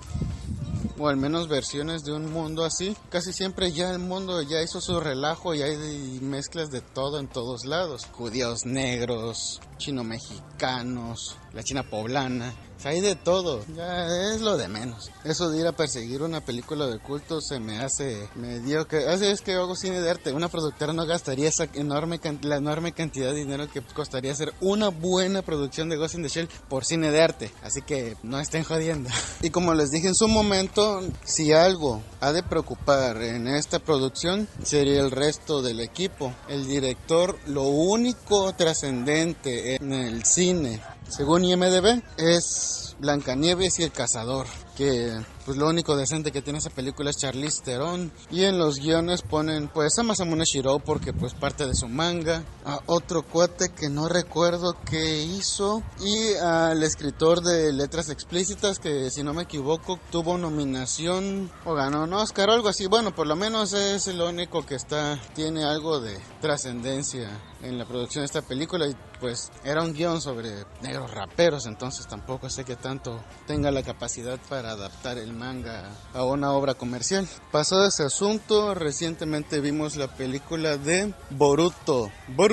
o al menos versiones de un mundo así, casi siempre ya el mundo ya hizo su relajo y hay mezclas de todo en todos lados. Judíos negros, chino-mexicanos, la china poblana, o sea, hay de todo, ya es lo de menos. Eso de ir a perseguir una película de culto se me hace mediocre. Así es que hago cine de arte, una productora no gastaría esa la enorme cantidad de dinero que costaría hacer una buena producción de Ghost in the Shell por cine de arte, así que no estén jodiendo. Y como les dije en su momento, si algo ha de preocupar en esta producción sería el resto del equipo. El director, lo único trascendente en el cine, según IMDb, es Blancanieves y el Cazador, que pues lo único decente que tiene esa película es Charlize Theron. Y en los guiones ponen pues a Masamune Shirow porque pues parte de su manga, a otro cuate que no recuerdo qué hizo, y al escritor de Letras Explícitas, que si no me equivoco tuvo nominación o ganó un Oscar o algo así. Bueno, por lo menos es lo único que tiene algo de trascendencia en la producción de esta película. Y pues era un guión sobre negros raperos, entonces tampoco sé qué tanto tenga la capacidad para adaptar el manga a una obra comercial. Pasado ese asunto, recientemente vimos la película de Boruto,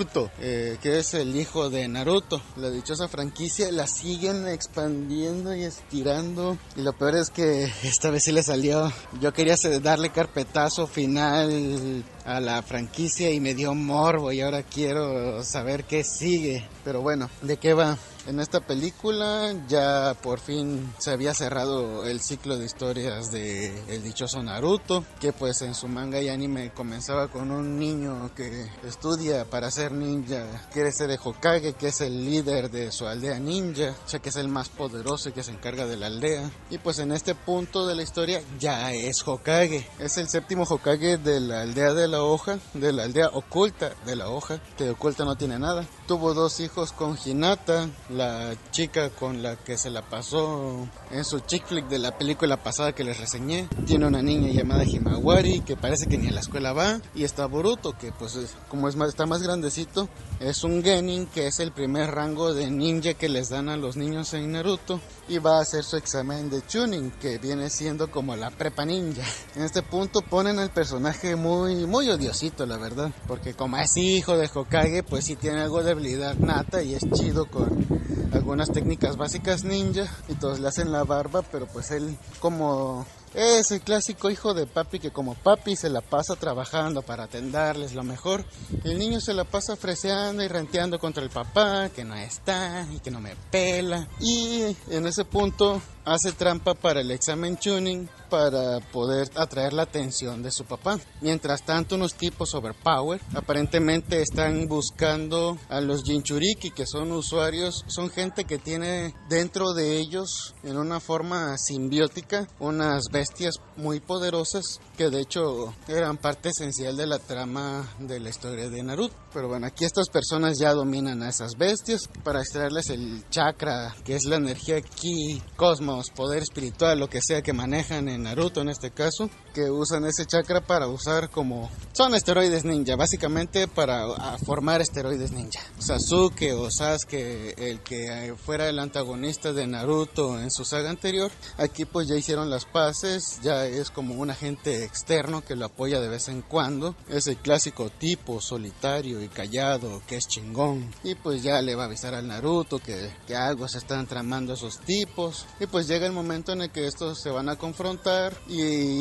que es el hijo de Naruto. La dichosa franquicia la siguen expandiendo y estirando, y lo peor es que esta vez sí le salió. Yo quería darle carpetazo final a la franquicia y me dio morbo, y ahora quiero saber qué sigue. Pero bueno, ¿de qué va? En esta película ya por fin se había cerrado el ciclo de historias de el dichoso Naruto, que pues en su manga y anime comenzaba con un niño que estudia para ser ninja, quiere ser el Hokage, que es el líder de su aldea ninja, o sea que es el más poderoso y que se encarga de la aldea. Y pues en este punto de la historia ya es Hokage, es el séptimo Hokage de la aldea de la hoja, de la aldea oculta de la hoja, que oculta no tiene nada. Tuvo 2 hijos con Hinata, la chica con la que se la pasó en su chick flick de la película pasada que les reseñé. Tiene una niña llamada Himawari, que parece que ni a la escuela va. Y está Boruto, que pues está más grandecito, es un genin, que es el primer rango de ninja que les dan a los niños en Naruto, y va a hacer su examen de Chunin, que viene siendo como la prepa ninja. En este punto ponen al personaje muy odiosito, la verdad, porque como es hijo de Hokage, pues sí tiene algo de habilidad nata y es chido con algunas técnicas básicas ninja, y todos le hacen la barba, pero pues él como es el clásico hijo de papi, que como papi se la pasa trabajando para atenderles lo mejor, el niño se la pasa freseando y renteando contra el papá, que no está y que no me pela, y en ese punto hace trampa para el examen Chunin para poder atraer la atención de su papá. Mientras tanto, unos tipos overpower aparentemente están buscando a los Jinchuriki, que son usuarios, son gente que tiene dentro de ellos, en una forma simbiótica, unas bestias muy poderosas que de hecho eran parte esencial de la trama de la historia de Naruto. Pero bueno, aquí estas personas ya dominan a esas bestias para extraerles el chakra, que es la energía ki, cosmos, poder espiritual, lo que sea que manejan en Naruto en este caso, que usan ese chakra para usar como... son esteroides ninja, básicamente para formar esteroides ninja. Sasuke o Sasuke, el que fuera el antagonista de Naruto en su saga anterior, aquí pues ya hicieron las paces, ya es como un agente externo que lo apoya de vez en cuando, es el clásico tipo solitario y callado que es chingón, y pues ya le va a avisar al Naruto que algo se están tramando esos tipos, y pues llega el momento en el que estos se van a confrontar, y es cuando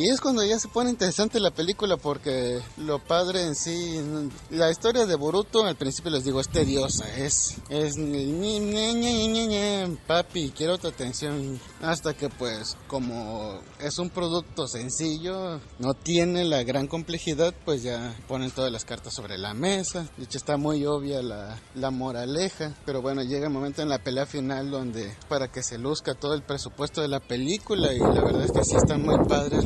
ya se pone interesante la película porque lo padre en sí, la historia de Boruto al principio les digo es tediosa, es papi, quiero tu atención, hasta que pues como es un producto sencillo, no tiene la gran complejidad, pues ya ponen todas las cartas sobre la mesa. De hecho está muy obvia la moraleja, pero bueno, llega el momento en la pelea final donde para que se luzca todo el presupuesto de la película, y la verdad es que sí están muy padres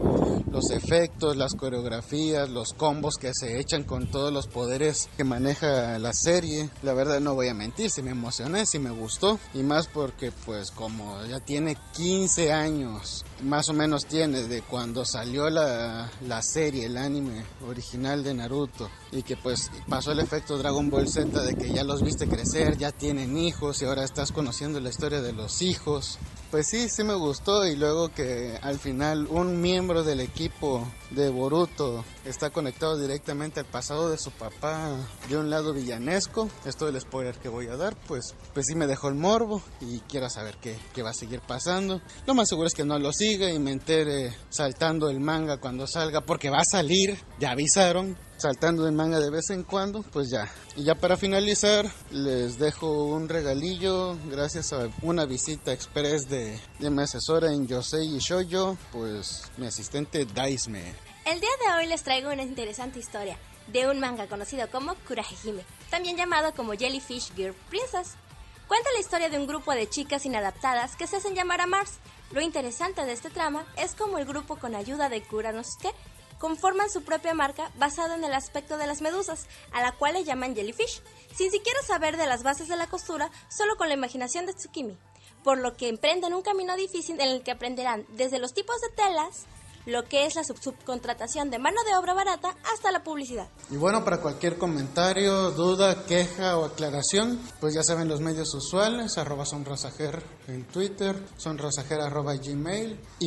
los efectos, las coreografías, los combos que se echan con todos los poderes que maneja la serie. La verdad no voy a mentir, sí me emocioné, sí me gustó, y más porque pues como ya tiene 15 años, más o menos tiene, de cuando salió la serie, el anime original de Naruto, y que pues pasó el efecto Dragon Ball Z de que ya los viste crecer, ya tienen hijos y ahora estás conociendo la historia de los hijos. Pues sí me gustó, y luego que al final un miembro del equipo de Boruto está conectado directamente al pasado de su papá de un lado villanesco. Esto es el spoiler que voy a dar, pues sí me dejó el morbo y quiero saber qué va a seguir pasando. Lo más seguro es que no lo siga y me entere saltando el manga cuando salga, porque va a salir, ya avisaron, saltando el manga de vez en cuando, pues ya. Y ya para finalizar, les dejo un regalillo gracias a una visita express de mi asesora en Yosei y Shoujo, pues mi asistente Daisme. El día de hoy les traigo una interesante historia de un manga conocido como Kurahehime, también llamado como Jellyfish Girl Princess. Cuenta la historia de un grupo de chicas inadaptadas que se hacen llamar a Mars. Lo interesante de este trama es cómo el grupo, con ayuda de Kuranosuke, conforman su propia marca basada en el aspecto de las medusas, a la cual le llaman Jellyfish, sin siquiera saber de las bases de la costura, solo con la imaginación de Tsukimi, por lo que emprenden un camino difícil en el que aprenderán desde los tipos de telas, lo que es la subcontratación de mano de obra barata, hasta la publicidad. Y bueno, para cualquier comentario, duda, queja o aclaración, pues ya saben los medios usuales, @sonrosager en Twitter, sonrosager@gmail y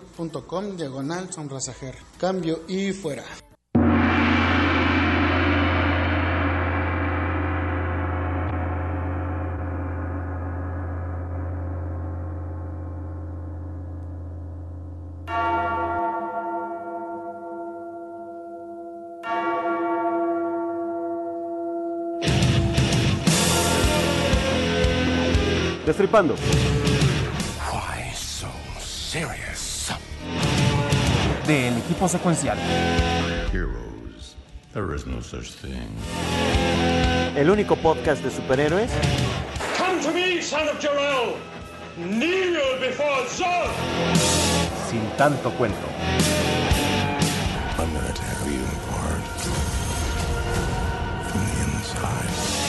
facebook.com/sonrosager. Cambio y fuera. Destripando. Why so serious? Del equipo secuencial. Heroes. There is no such thing. El único podcast de superhéroes. Come to me, son of Jor-El. Kneel before Zod. Sin tanto cuento. I'm gonna tear you apart from the inside.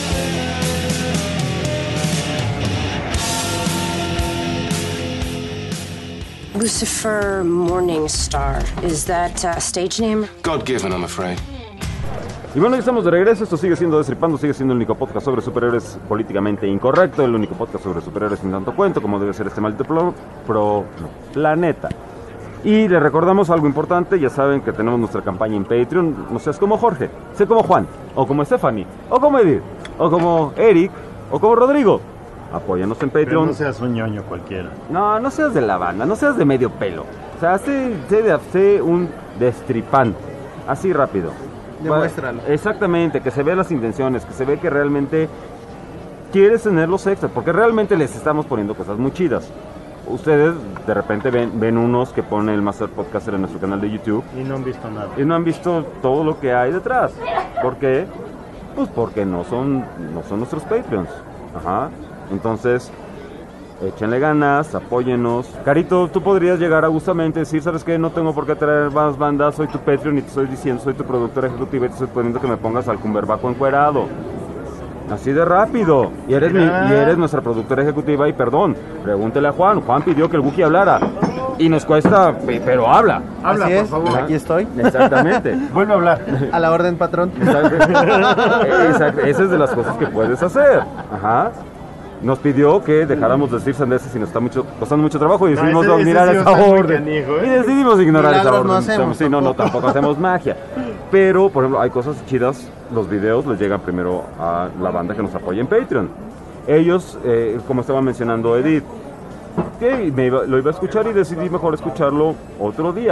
Lucifer Morningstar. Is that a stage name? God-given, I'm afraid. Y bueno, ya estamos de regreso. Esto sigue siendo Destripando, sigue siendo el único podcast sobre superhéroes políticamente incorrecto, el único podcast sobre superhéroes sin tanto cuento, como debe ser este maldito planeta. Y les recordamos algo importante, ya saben que tenemos nuestra campaña en Patreon. No seas como Jorge, sé como Juan, o como Stephanie, o como Edith, o como Eric, o como Rodrigo. Apóyanos en Patreon. Pero no seas un ñoño cualquiera. No seas de la banda, no seas de medio pelo. O sea, sé un destripante. Así rápido. Demuéstralo. Exactamente, que se vean las intenciones, que se ve que realmente quieres tener los extras, porque realmente les estamos poniendo cosas muy chidas. Ustedes de repente ven unos que pone el Master Podcaster en nuestro canal de YouTube. Y no han visto nada. Y no han visto todo lo que hay detrás. ¿Por qué? Pues porque no son nuestros Patreons. Ajá. Entonces, échenle ganas, apóyennos. Carito, tú podrías llegar a gustamente decir, ¿sabes qué? No tengo por qué traer más bandas, soy tu Patreon y te estoy diciendo, soy tu productora ejecutiva y te estoy poniendo que me pongas al cumberbaco encuerado. Así de rápido. Y eres nuestra productora ejecutiva y perdón, pregúntele a Juan. Juan pidió que el Wookiee hablara. Y nos cuesta, pero habla. Habla, por favor. Aquí estoy. Exactamente. Vuelve a hablar. A la orden, patrón. Exacto. Esa es de las cosas que puedes hacer. Ajá. Nos pidió que dejáramos de decir sandeces y nos está costando mucho trabajo y decidimos ignorar esa orden. Y decidimos ignorar esa orden. No hacemos, sí, tampoco hacemos magia. Pero, por ejemplo, hay cosas chidas. Los videos les llegan primero a la banda que nos apoya en Patreon. Ellos, como estaba mencionando Edith, lo iba a escuchar y decidí mejor escucharlo otro día.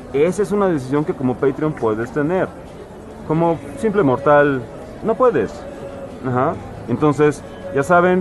esa es una decisión que como Patreon puedes tener. Como simple mortal, no puedes. Ajá. Entonces, ya saben,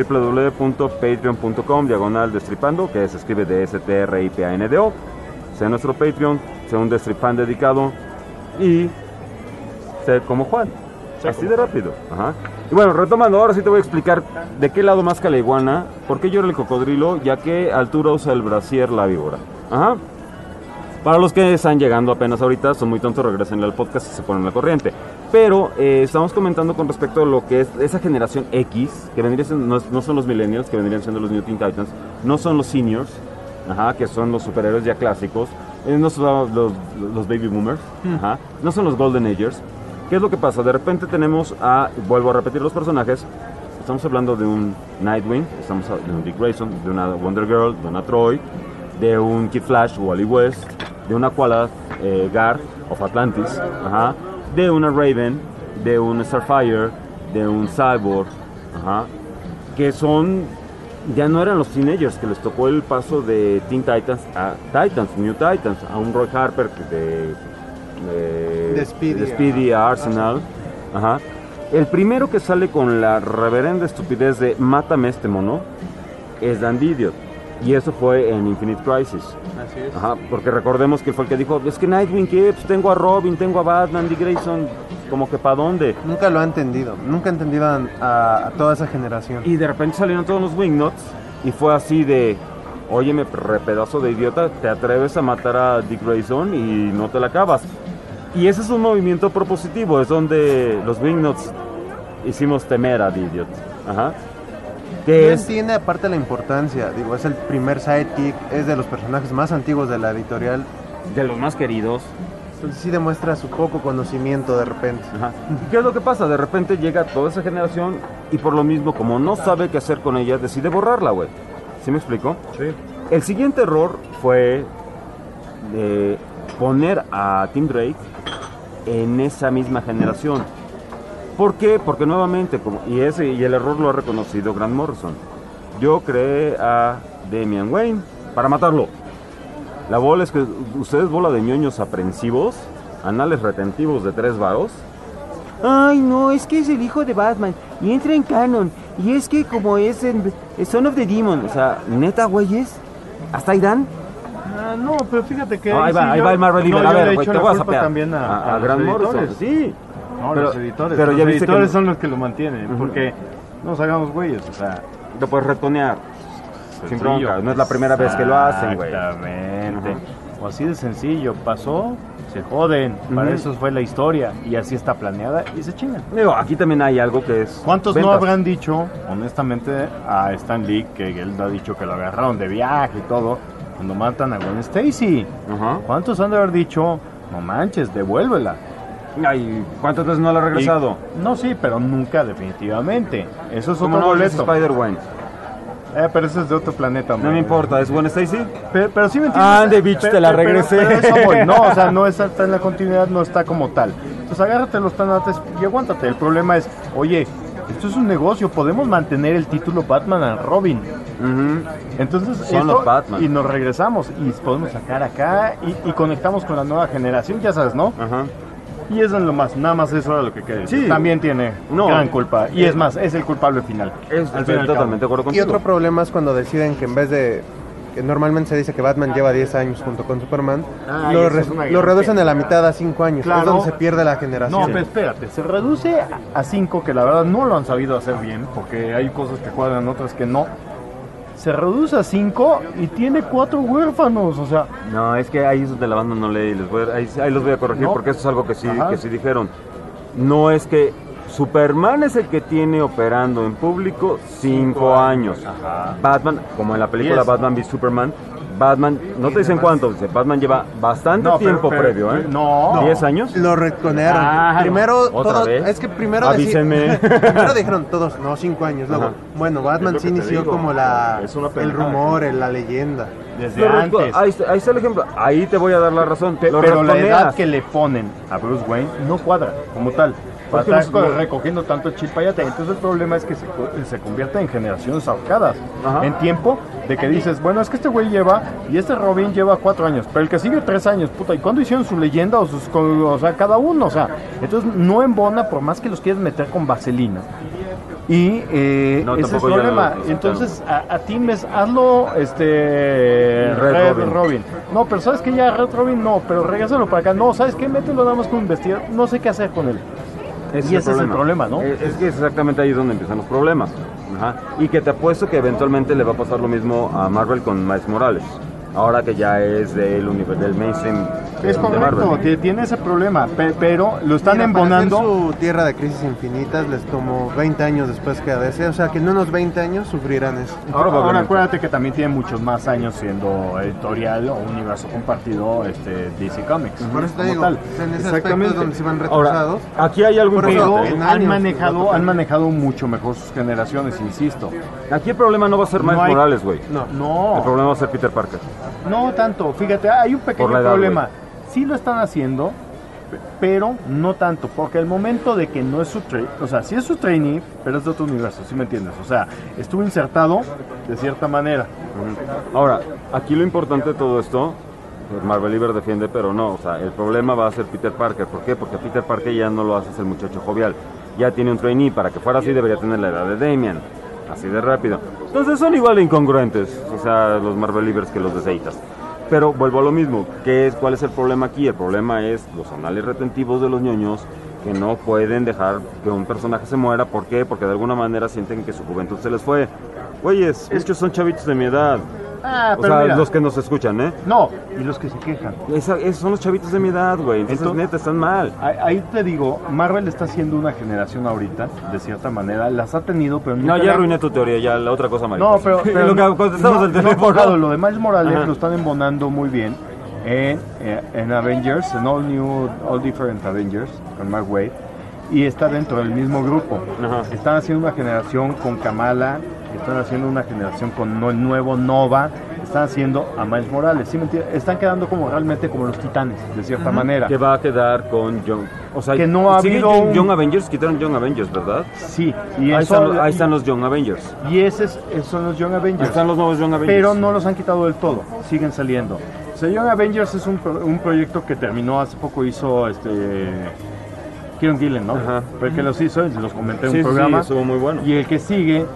www.patreon.com/destripando, que se escribe DSTRIPANDO. Sea nuestro Patreon, sea un Destripan dedicado y sea como Juan. Así de rápido. Ajá. Y bueno, retomando, ahora sí te voy a explicar de qué lado más la iguana, por qué llora el cocodrilo, ya que altura usa el brasier la víbora. Ajá. Para los que están llegando apenas ahorita, son muy tontos, regresen al podcast y se ponen la corriente. Pero estamos comentando con respecto a lo que es esa generación X, que vendría siendo, no son los millennials, que vendrían siendo los New Teen Titans, no son los seniors, ajá, que son los superhéroes ya clásicos, no son los baby boomers, ajá, no son los golden agers. ¿Qué es lo que pasa? De repente tenemos vuelvo a repetir los personajes, estamos hablando de un Nightwing, estamos hablando de un Dick Grayson, de una Wonder Girl, de una Troy, de un Kid Flash, Wally West, de una Aqualad, Garth of Atlantis, ajá, de una Raven, de un Starfire, de un Cyborg, ajá, que ya no eran los teenagers, que les tocó el paso de Teen Titans a Titans, New Titans, a un Roy Harper de Speedy a Arsenal, ajá. El primero que sale con la reverenda estupidez de mátame este mono es Dandy Idiot. Y eso fue en Infinite Crisis. Así es. Ajá, porque recordemos que fue el que dijo, es que Nightwing, ¿qué? Pues tengo a Robin, tengo a Batman, Dick Grayson, como que ¿para dónde? Nunca lo ha entendido, nunca ha entendido a toda esa generación. Y de repente salieron todos los Wingnuts y fue así de, óyeme, pedazo de idiota, te atreves a matar a Dick Grayson y no te la acabas. Y ese es un movimiento propositivo, es donde los Wingnuts hicimos temer a The Idiot. Ajá. Que tiene aparte la importancia, digo, es el primer sidekick, es de los personajes más antiguos de la editorial, de los más queridos. Entonces sí demuestra su poco conocimiento de repente. Ajá. ¿Qué es lo que pasa? De repente llega toda esa generación y por lo mismo, como no sabe qué hacer con ella, decide borrarla, güey. ¿Sí me explico? Sí. El siguiente error fue poner a Tim Drake en esa misma generación. ¿Por qué? Porque nuevamente, y el error lo ha reconocido Grant Morrison. Yo creé a Damian Wayne para matarlo. La bola es que ustedes, bola de ñoños aprensivos, anales retentivos de 3 varos. Ay, no, es que es el hijo de Batman y entra en canon. Y es que como es en Son of the Demon, o sea, neta, güeyes, ¿hasta ahí dan? No, pero fíjate que... No, ahí va el Marvel River. A ver, güey, te voy a sapear. También a Grant Morrison, sí. No, pero, los editores. Pero ya los viste editores que son los que lo mantienen, porque no nos hagamos güeyes, o sea... Lo puedes retonear, sin bronca, no es la primera vez que lo hacen, güey. Exactamente. O así de sencillo, pasó, se joden, para eso fue la historia, y así está planeada, y se chingan. Digo, aquí también hay algo que es... ¿Cuántos ventas? no habrán dicho, honestamente, a Stan Lee, que él ha dicho que lo agarraron de viaje y todo, cuando matan a Gwen Stacy? ¿Cuántos han de haber dicho, no manches, devuélvela? Ay, ¿cuántas veces no la ha regresado? No, sí, pero nunca definitivamente. Eso es ¿Cómo otro no? boleto. Es Spider-Gwen. Pero eso es de otro planeta, hombre. No me importa, ¿es Gwen Stacy? Pero sí me entiendes. The bitch, te la regresé. Pero eso voy. No, o sea, no está en la continuidad, no está como tal. Entonces agárrate los tanates y aguántate. El problema es, oye, esto es un negocio, podemos mantener el título Batman and Robin. Entonces son los Batman. Y nos regresamos y podemos sacar acá y conectamos con la nueva generación, ya sabes, ¿no? Y eso es lo más, nada más eso era lo que quería decir. Sí. También tiene gran culpa. Y es más, es el culpable final. Estoy totalmente de acuerdo Y contigo. otro problema es cuando deciden que en vez de... que normalmente se dice que Batman lleva 10 años junto con Superman, lo reducen a la mitad a 5 años. Claro. Es donde se pierde la generación. No, pero espérate, se reduce a 5, que la verdad no lo han sabido hacer bien, porque hay cosas que cuadran, otras que no. Se reduce a 5 y tiene 4 huérfanos, o sea... No, es que ahí es donde la banda no lee, ahí los voy a corregir, No. porque eso es algo que sí dijeron. No es que Superman es el que tiene operando en público 5 años. Batman, como en la película 10. Batman v Superman, Batman, no te dicen cuánto, dice, Batman lleva bastante tiempo previo, ¿eh? No. ¿10 años? Lo retconearon. Claro. Primero, ¿Otra todos, vez? es que primero, Avísenme. primero dijeron todos, no, 5 años. Luego, Ajá. bueno, Batman Es sí lo que te inició digo. como Es una el pendejada. rumor, la leyenda. Desde antes. Ahí está el ejemplo, ahí te voy a dar la razón. Lo Pero la retconeas. edad que le ponen a Bruce Wayne no cuadra como tal. Porque Para estar no- recogiendo tanto chilpayate. Entonces el problema es que se convierte en generaciones ahorcadas. Ajá. En tiempo de que dices, bueno, es que este güey lleva, y este Robin lleva 4 años, pero el que sigue 3 años, puta, ¿y cuándo hicieron su leyenda o sea, cada uno? O sea, entonces no embona por más que los quieras meter con vaselina. Y ese es el problema. Entonces, a ti hazlo Red Robin. No, pero ¿sabes qué? Ya Red Robin no, pero regrésalo para acá. No, ¿sabes qué? Mételo nada más con un vestido. No sé qué hacer con él. Y ese es el problema, ¿no? Es que es exactamente ahí donde empiezan los problemas. Ajá. Y que te apuesto que eventualmente le va a pasar lo mismo a Marvel con Miles Morales. Ahora que ya es del mainstream. Es correcto, tiene ese problema, pero lo están embonando. Para hacer su Tierra de Crisis Infinitas les tomó 20 años después que ADC, o sea que en unos 20 años sufrirán eso. Ahora acuérdate que también tiene muchos más años siendo editorial o universo compartido DC Comics. Por eso te digo, en ese aspecto es donde se van retrasados. Ahora, aquí hay algo importante. Han manejado mucho mejor sus generaciones, insisto. Aquí el problema no va a ser Miles Morales, güey. No. El problema va a ser Peter Parker. No tanto, fíjate, hay un pequeño problema. Wey. Sí lo están haciendo, pero no tanto, porque el momento de que no es su o sea, sí es su trainee, pero es de otro universo, ¿sí me entiendes? O sea, estuvo insertado de cierta manera. Ahora, aquí lo importante de todo esto, Marvel Liber defiende, pero no, o sea, el problema va a ser Peter Parker. ¿Por qué? Porque a Peter Parker ya no lo haces el muchacho jovial, ya tiene un trainee, para que fuera así debería tener la edad de Damian, así de rápido. Entonces son igual de incongruentes, o sea, los Marvel Libers que los de Zeitas. Pero vuelvo a lo mismo, ¿cuál es el problema aquí? El problema es los anales retentivos de los ñoños que no pueden dejar que un personaje se muera. ¿Por qué? Porque de alguna manera sienten que su juventud se les fue. Güeyes, muchos son chavitos de mi edad. Ah, o pero sea, mira, los que nos escuchan, ¿eh? No, y los que se quejan. Esos son los chavitos de mi edad, güey. Entonces, neta, están mal. Ahí te digo, Marvel está haciendo una generación ahorita, de cierta manera. Las ha tenido, pero no, ya arruiné tu teoría, ya la otra cosa, mariposa. No, pero lo que contestamos el teléfono. Lo de Miles Morales lo están embonando muy bien en Avengers, en All Different Avengers, con Mark Waid. Y está dentro del mismo grupo. Están haciendo una generación con Kamala, están haciendo una generación con el nuevo Nova, están haciendo a Miles Morales, ¿sí me entiendes? Están quedando como realmente como los titanes, de cierta manera. Que va a quedar con Young, o sea, que no ha habido Young Avengers, quitaron Young Avengers, ¿verdad? Sí, y ahí están los Young Avengers. Y esos son los Young Avengers. Ahí están los nuevos Young Avengers. Pero no los han quitado del todo, siguen saliendo. O sea, Young Avengers es un proyecto que terminó hace poco, hizo Kieron Gillen, ¿no? Fue el que los hizo, los comenté en un programa. Sí, estuvo muy bueno. Y el que sigue,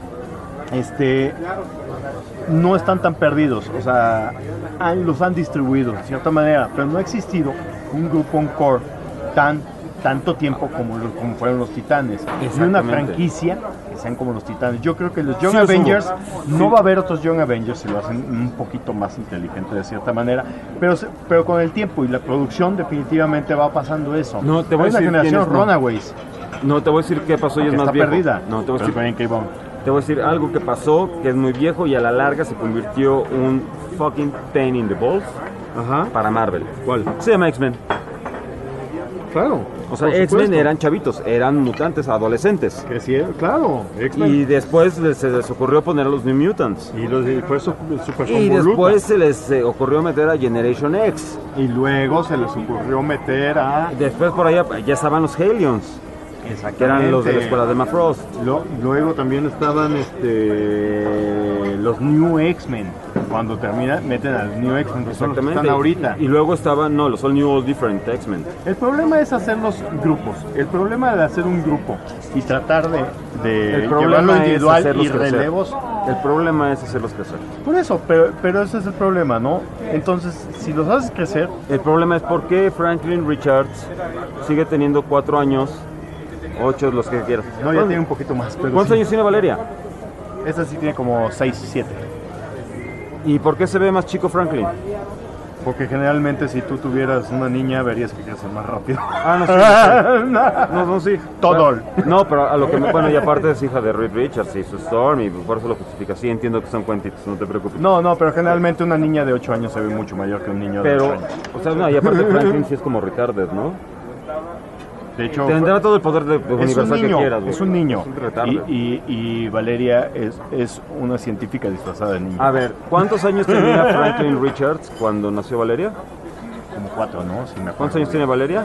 no están tan perdidos, o sea, los han distribuido de cierta manera, pero no ha existido un grupo, un core tanto tiempo como fueron los Titanes, y una franquicia que sean como los Titanes. Yo creo que los Young Avengers, no va a haber otros Young Avengers si lo hacen un poquito más inteligente de cierta manera, pero con el tiempo y la producción definitivamente va pasando eso. No, te voy a decir una generación Runaways. No, te voy a decir qué pasó y es más viejo. Perdida. No, te voy a decir Te voy a decir algo que pasó, que es muy viejo y a la larga se convirtió un fucking pain in the balls para Marvel. ¿Cuál? Se llama X-Men. Claro. O sea, X-Men eran chavitos, eran mutantes, adolescentes. Crecieron, claro. Y después se les ocurrió poner a los New Mutants. Y después y después se les ocurrió meter a Generation X. Y luego se les ocurrió meter a... Después por allá ya estaban los Hellions. Que eran los de la escuela de Emma Frost. Luego también estaban los New X-Men. Cuando meten a los New X-Men, que son los que están ahorita. Y luego estaban, los All New All Different X-Men. El problema es hacer los grupos. El problema de hacer un grupo y tratar de llevarlo individual y relevos. El problema es hacerlos crecer. Por eso, pero ese es el problema, ¿no? Entonces, si los haces crecer... El problema es por qué Franklin Richards sigue teniendo 4 años... 8, los que quieras. No, ya tiene un poquito más. Pero ¿cuántos años tiene Valeria? Esta sí tiene como 6, 7. ¿Y por qué se ve más chico Franklin? Porque generalmente si tú tuvieras una niña verías que crece más rápido. No, sí. Todo. No, pero a lo que bueno, y aparte es hija de Reed Richards y su Storm y por eso lo justifica. Sí, entiendo que son cuentitos, no te preocupes. No, pero generalmente una niña de 8 años se ve mucho mayor que un niño de 8 años. O sea, no, y aparte Franklin sí es como retarded, ¿no? De hecho, tendrá todo el poder de universal que quieras. Es un niño. Es un y Valeria es una científica disfrazada de niño. A ver, ¿cuántos años tenía Franklin Richards cuando nació Valeria? Como 4, ¿no? Si me acuerdo. ¿Cuántos años tiene Valeria?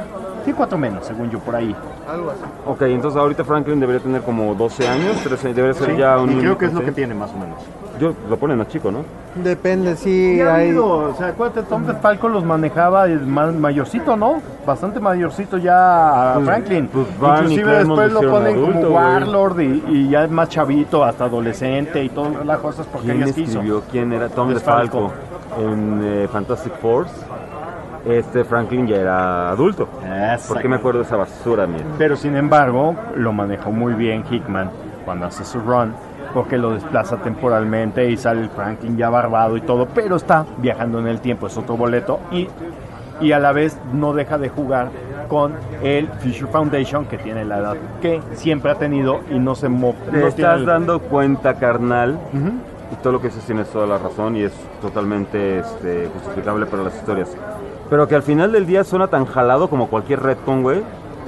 Sí, 4 menos, según yo, por ahí. Algo así. Ok, entonces ahorita Franklin debería tener como 12 años, 13, debería ser Sí, ya un y niño. creo que es lo que tiene, más o menos. Lo ponen a chico, ¿no? Depende, sí, Ya ha hay... habido, o sea, acuérdate, Tom DeFalco los manejaba el mayorcito, ¿no? Bastante mayorcito ya a Pues- Franklin. pues Barney Inclusive Clemons después lo lo hicieron ponen adulto, como güey. Warlord y ya es más chavito, hasta adolescente y todo el relajo, esas ¿Quién porquerías que hizo. escribió? ¿Quién era? Tom DeFalco. DeFalco en Fantastic Force. Franklin ya era adulto. ¿Por qué me acuerdo de esa basura, mía? Pero sin embargo, lo manejó muy bien Hickman cuando hace su run, porque lo desplaza temporalmente y sale el Franklin ya barbado y todo, pero está viajando en el tiempo, es otro boleto y a la vez no deja de jugar con el Future Foundation, que tiene la edad que siempre ha tenido y no se Te estás dando cuenta, carnal, y todo lo que dices tienes toda la razón y es totalmente justificable para las historias. Pero que al final del día suena tan jalado como cualquier retcon, güey.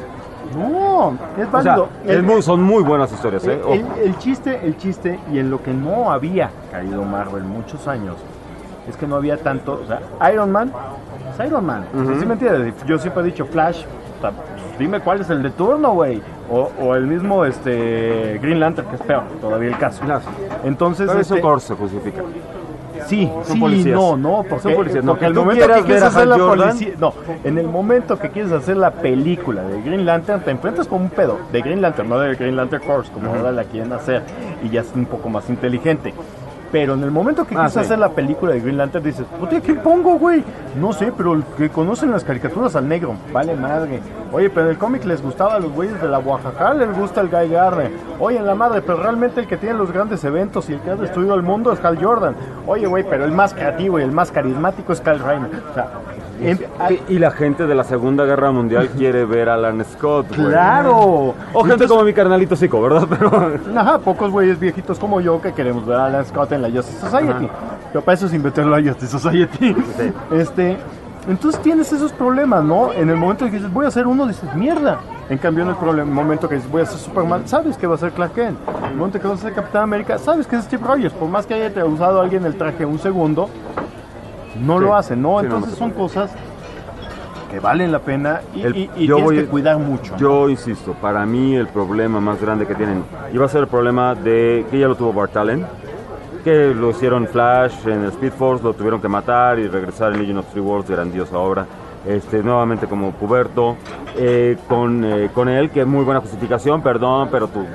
No, es O válido. sea, son muy buenas historias, ¿eh? El chiste, y en lo que no había caído Marvel muchos años, es que no había tanto, o sea, Iron Man es Iron Man, ¿sí me entiendes? Yo siempre he dicho, Flash, o sea, dime cuál es el de turno, güey, o el mismo Green Lantern, que es peor, todavía el caso. Entonces, Pero eso Thor se justifica. Sí, Son sí, policías. no, porque, Son policías. No, porque que el tú momento que quieras quieres ver a hacer la Hal Jordan, policía, no, en el momento que quieres hacer la película de Green Lantern, te enfrentas con un pedo de Green Lantern, no de Green Lantern Corps, como ahora la quieren hacer, y ya es un poco más inteligente. Pero en el momento que quieres sí. hacer la película de Green Lantern, dices, ¿qué pongo, güey? No sé, pero el que conocen las caricaturas al negro, vale madre. Oye, pero en el cómic les gustaba a los güeyes de la Oaxaca, les gusta el Guy Gardner. Oye, en la madre, pero realmente el que tiene los grandes eventos y el que ha destruido el mundo es Hal Jordan. Oye, güey, pero el más creativo y el más carismático es Kyle Rayner. O sea, y la gente de la Segunda Guerra Mundial quiere ver a Alan Scott, güey. ¡Claro! O gente como mi carnalito Zico, ¿verdad? Pero... Ajá, pocos güeyes viejitos como yo que queremos ver a Alan Scott en la Justice Society. Pero para eso es inventar la Justice Society. Sí. Entonces tienes esos problemas, ¿no? En el momento que dices, voy a hacer uno, dices, mierda. En cambio, en el momento que dices, voy a hacer Superman, sabes que va a ser Clark Kent. En el momento que vas a ser Capitán América, sabes que es Steve Rogers. Por más que haya usado a alguien el traje un segundo, no lo hace, ¿no? Entonces son cosas que valen la pena y tienes que cuidar mucho, ¿no? Yo insisto, para mí el problema más grande que tienen iba a ser el problema de que ya lo tuvo Bart Allen, que lo hicieron Flash en el Speed Force, lo tuvieron que matar y regresar en Legion of Three Worlds, grandiosa obra. Nuevamente como puberto, con él, que es muy buena justificación, perdón, pero tu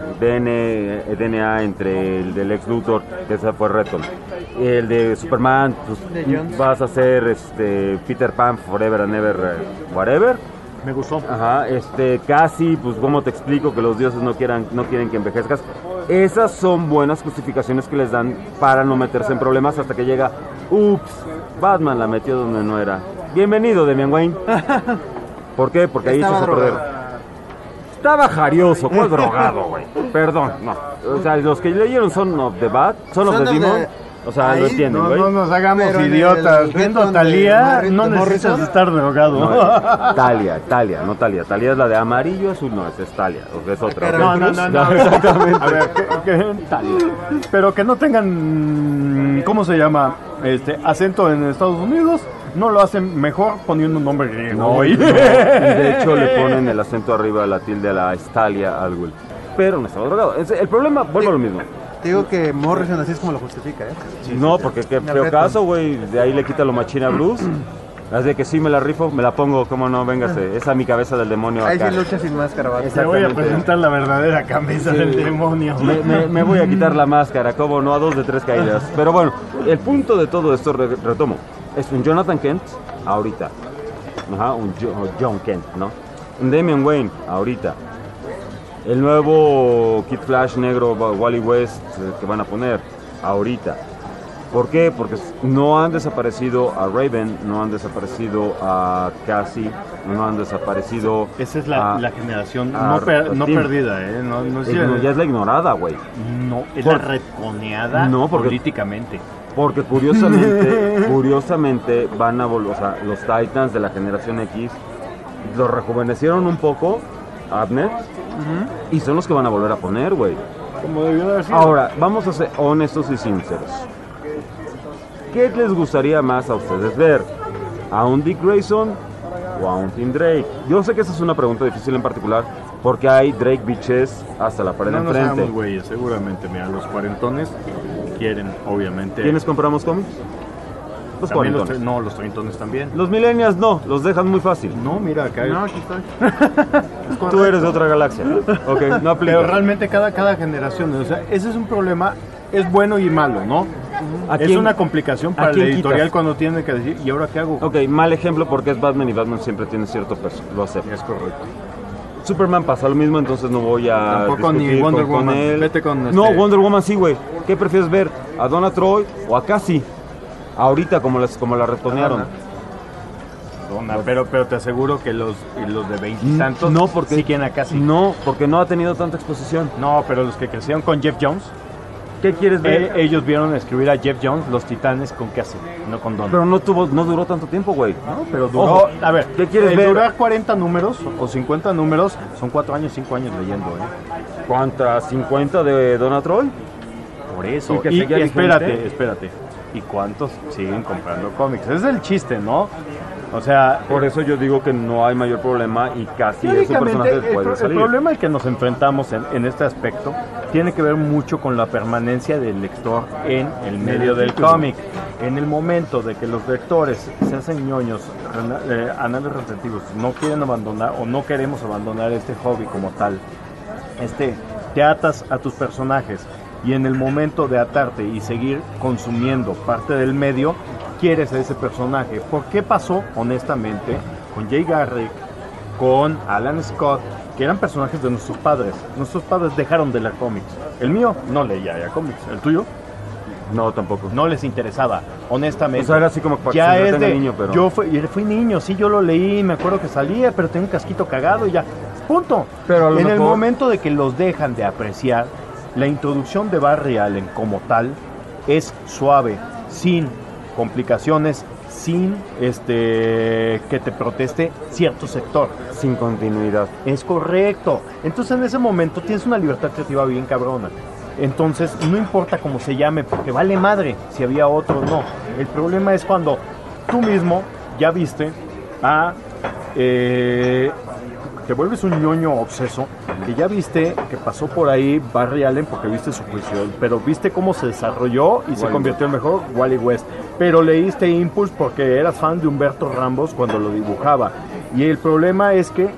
DNA entre el del Lex Luthor, que ese fue Retcon, el de Superman, pues, vas a ser Peter Pan forever and ever, whatever. Me gustó. Ajá, casi, pues, ¿cómo te explico que los dioses no quieren que envejezcas? Esas son buenas justificaciones que les dan para no meterse en problemas hasta que llega, ups, Batman la metió donde no era. Bienvenido, Damian Wayne. ¿Por qué? Porque ahí echas a perder. Estaba jarioso, ¿cuál drogado, güey? Perdón, no. O sea, los que leyeron Son of the Bat, Son of the Demon, o sea, lo entienden, güey. No nos hagamos idiotas. Viendo a Talía, no necesitas estar drogado. No, Talia, no Talia. Talia es la de amarillo, azul, no, esa es Talia, o es otra. No. Exactamente. A ver, Talia. Pero que no tengan, ¿cómo se llama? Acento en Estados Unidos. No lo hacen mejor poniendo un nombre griego, güey. Y de hecho le ponen el acento arriba, la tilde a la Stalia al güey. Pero no estaba drogado. El problema, vuelvo a lo mismo. Te digo que Morrison así es como lo justifica, ¿eh? No, porque qué feo caso, güey. De ahí le quita lo machina a Bruce. Así de que sí me la rifo, me la pongo, cómo no, véngase. Esa es mi cabeza del demonio acá. Ahí sí lucha sin máscara, ¿vale? Te voy a presentar la verdadera cabeza del demonio. Me voy a quitar la máscara, cómo no, a 2 de 3 caídas. Pero bueno, el punto de todo esto, retomo, es un Jonathan Kent ahorita. Ajá, un John Kent, ¿no? Un Damian Wayne ahorita. El nuevo Kid Flash negro, Wally West, que van a poner ahorita. ¿Por qué? Porque no han desaparecido a Raven, no han desaparecido a Cassie, no han desaparecido. Esa es la generación no perdida, ¿eh? Ya es la ignorada, güey. No, es la retconeada políticamente. Porque curiosamente van a volver, o sea, los Titans de la generación X los rejuvenecieron un poco, Abner, y son los que van a volver a poner, güey. Como debió haber sido. Ahora, vamos a ser honestos y sinceros. ¿Qué les gustaría más a ustedes ver? ¿A un Dick Grayson o a un Team Drake? Yo sé que esa es una pregunta difícil en particular, porque hay Drake bitches hasta la pared No nos enfrente. hagamos güeyes, seguramente. Mira, los cuarentones quieren, obviamente. ¿Quiénes compramos cómics? Los También cuarentones. no, los treintones también. Los millennials no, los dejan muy fácil. No, mira, acá. No, aquí estoy. Tú eres de otra galaxia. Ok, no aplica. Pero realmente cada generación, o sea, ese es un problema, es bueno y malo, ¿no? Es una complicación para el editorial quitas? cuando tiene que decir, ¿y ahora qué hago? Ok, mal ejemplo porque es Batman y Batman siempre tiene cierto peso, lo acepto. Es correcto. Superman pasa lo mismo, entonces no voy a Tampoco discutir ni Wonder con Woman. él. Vete con No, Wonder Woman sí, güey. ¿Qué prefieres ver? ¿A Donna Troy o a Cassie? Ahorita como la retonearon. Pero te aseguro que los de 20 y tantos no, porque sí quieren a Cassie. No, porque no ha tenido tanta exposición. No, pero los que crecieron con Jeff Jones, ¿qué quieres ver? Ellos vieron escribir a Jeff Jones, los Titanes, con Cassie, no con Don. Pero no duró tanto tiempo, güey. No, pero duró. Ojo, a ver, ¿qué quieres ver? Durar 40 números o 50 números son 4 años, 5 años leyendo, ¿Cuántas? ¿50 de Donna Troy? Por eso. Y que Y seguía vigente. espérate. ¿Y cuántos siguen comprando cómics? Ese es el chiste, ¿no? O sea, por eso yo digo que no hay mayor problema y casi esos personajes pueden salir. El problema al que nos enfrentamos en este aspecto tiene que ver mucho con la permanencia del lector en el medio del cómic. En el momento de que los lectores se hacen ñoños, anales retentivos, no quieren abandonar o no queremos abandonar este hobby como tal, te atas a tus personajes y en el momento de atarte y seguir consumiendo parte del medio, quieres a ese personaje. ¿Por qué pasó, honestamente, con Jay Garrick, con Alan Scott, que eran personajes de nuestros padres? Nuestros padres dejaron de leer cómics. El mío no leía ya cómics. ¿El tuyo? No, tampoco. No les interesaba, honestamente. O sea, era así como para ya que se es de niño, pero... Yo fui niño, sí, yo lo leí, me acuerdo que salía, pero tenía un casquito cagado y ya. Punto. Pero a lo en el mejor... momento de que los dejan de apreciar, la introducción de Barry Allen como tal es suave, sin complicaciones, sin que te proteste cierto sector. Sin continuidad. Es correcto. Entonces en ese momento tienes una libertad creativa bien cabrona. Entonces no importa cómo se llame, porque vale madre si había otro o no. El problema es cuando tú mismo ya viste a... te vuelves un ñoño obseso, que ya viste que pasó por ahí Barry Allen porque viste su juicio, pero viste cómo se desarrolló y se convirtió en mejor Wally West, pero leíste Impulse porque eras fan de Humberto Rambos cuando lo dibujaba, y el problema es que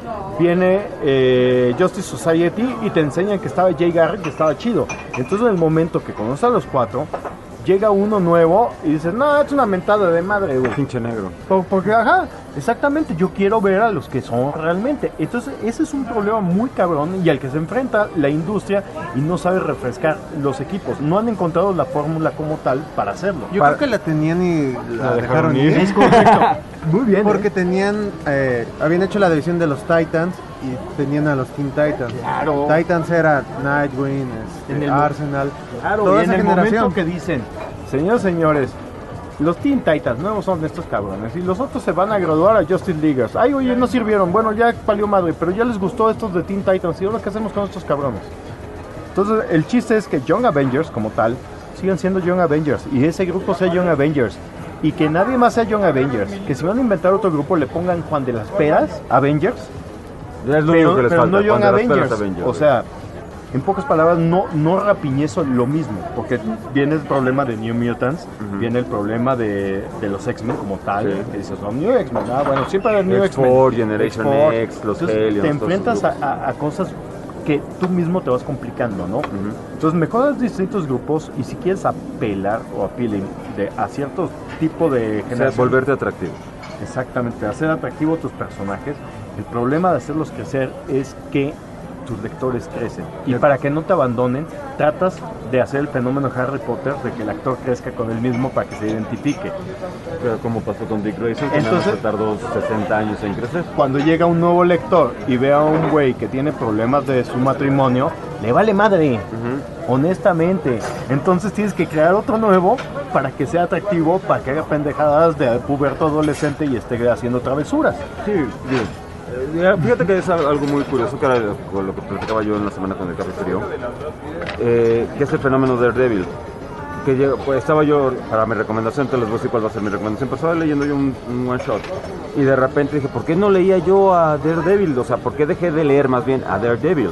viene Justice Society y te enseñan que estaba Jay Garrick, que estaba chido. Entonces en el momento que conoces a los cuatro, llega uno nuevo y dices, no, es una mentada de madre, güey. Pinche negro. Porque, ajá, exactamente, yo quiero ver a los que son realmente. Entonces, ese es un problema muy cabrón y al que se enfrenta la industria y no sabe refrescar los equipos. No han encontrado la fórmula como tal para hacerlo. Yo creo que la tenían y la dejaron ir. Es correcto. Muy bien. Porque tenían, habían hecho la división de los Titans y tenían a los Teen Titans. Claro. Titans era Nightwing, En el Arsenal. Claro, toda y en esa el generación. momento que dicen, señores, los Teen Titans nuevos son estos cabrones y los otros se van a graduar a Justice Leaguers. Ay, oye, no sirvieron. Bueno, ya palió madre, pero ya les gustó estos de Teen Titans. ¿Y ahora qué hacemos con estos cabrones? Entonces, el chiste es que Young Avengers, como tal, sigan siendo Young Avengers y ese grupo sea Young Avengers. Y que nadie más sea Young Avengers. Que si van a inventar otro grupo, le pongan Juan de las Peras, Avengers. Ya es lo único que les falta, no Young Juan de las Avengers. Peras Avengers. O sea, en pocas palabras, no rapiñezo lo mismo. Porque viene el problema de New Mutants, viene el problema de los X-Men como tal. Sí. Que dices, no, New X-Men, bueno, siempre hay New X-Men. X4, Generation X, los Entonces, Hellions, te enfrentas a cosas que tú mismo te vas complicando, ¿no? Entonces mejoras distintos grupos y si quieres apelar o appealing a ciertos tipos de generación, volverte atractivo. Exactamente, hacer atractivo a tus personajes. El problema de hacerlos crecer es que tus lectores crecen y para que no te abandonen tratas de hacer el fenómeno Harry Potter de que el actor crezca con él mismo para que se identifique. Pero como pasó con Dick Grayson, que Entonces, tardó 60 años en crecer. Cuando llega un nuevo lector y ve a un güey que tiene problemas de su matrimonio, le vale madre, honestamente. Entonces tienes que crear otro nuevo para que sea atractivo, para que haga pendejadas de puberto adolescente y esté haciendo travesuras. Sí, bien. Fíjate que es algo muy curioso, que era lo que platicaba yo en la semana con el Café Frío, que es el fenómeno de Daredevil. pues estaba yo, para mi recomendación, te les voy a decir cuál va a ser mi recomendación, pero estaba leyendo yo un one shot y de repente dije, ¿por qué no leía yo a Daredevil? O sea, ¿por qué dejé de leer más bien a Daredevil?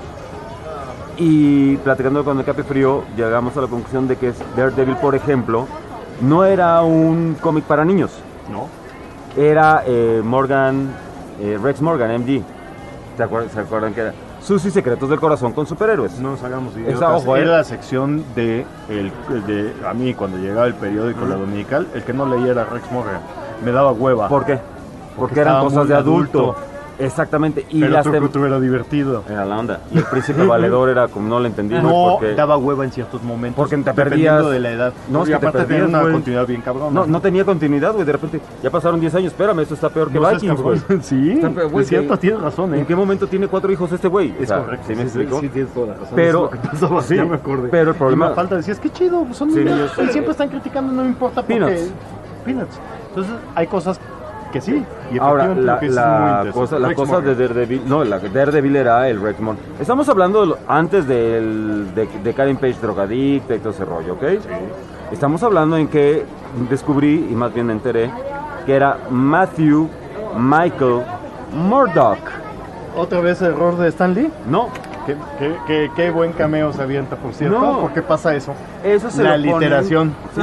Y platicando con el Capi Frío, llegamos a la conclusión de que Daredevil, por ejemplo, no era un cómic para niños. No. Era Rex Morgan, MD. ¿Se acuerdan que era? Sus y Secretos del Corazón con superhéroes. No nos hagamos idiotas. Ojo, era la sección de a mí cuando llegaba el periódico La Dominical, el que no leía era Rex Morgan. Me daba hueva. ¿Por qué? Porque eran cosas de adulto. Exactamente. Y pero Truco era divertido. Era la onda. Y el Príncipe Valedor era como no lo entendí. No, porque daba hueva en ciertos momentos. Porque te perdías de la edad. No, es que aparte te perdías, tenía una güey. continuidad bien cabrón. No tenía continuidad, güey. De repente, ya pasaron 10 años. Espérame, esto está peor que Vikings, güey. Sí, es cierto, tienes razón. ¿En qué momento tiene 4 hijos este güey? Es correcto. ¿Sí me explico? Sí, tienes toda la razón. Pero, sí, ya me acordé. Pero el problema... Y me falta decir, es que chido, son niños. Siempre están criticando, no me importa porque... Peanuts. Entonces, hay cosas... que sí. Y ahora, la cosa de Daredevil, no, la Daredevil era el Rex Morgan. Estamos hablando antes de Karen Page drogadicta y todo ese rollo, ¿ok? Sí. Estamos hablando en que descubrí, y más bien me enteré, que era Matthew Michael Murdock. ¿Otra vez error de Stan Lee? No. Qué buen cameo se avienta, por cierto. No. ¿Por qué pasa eso? Eso se la lo ponen, literación. Sí.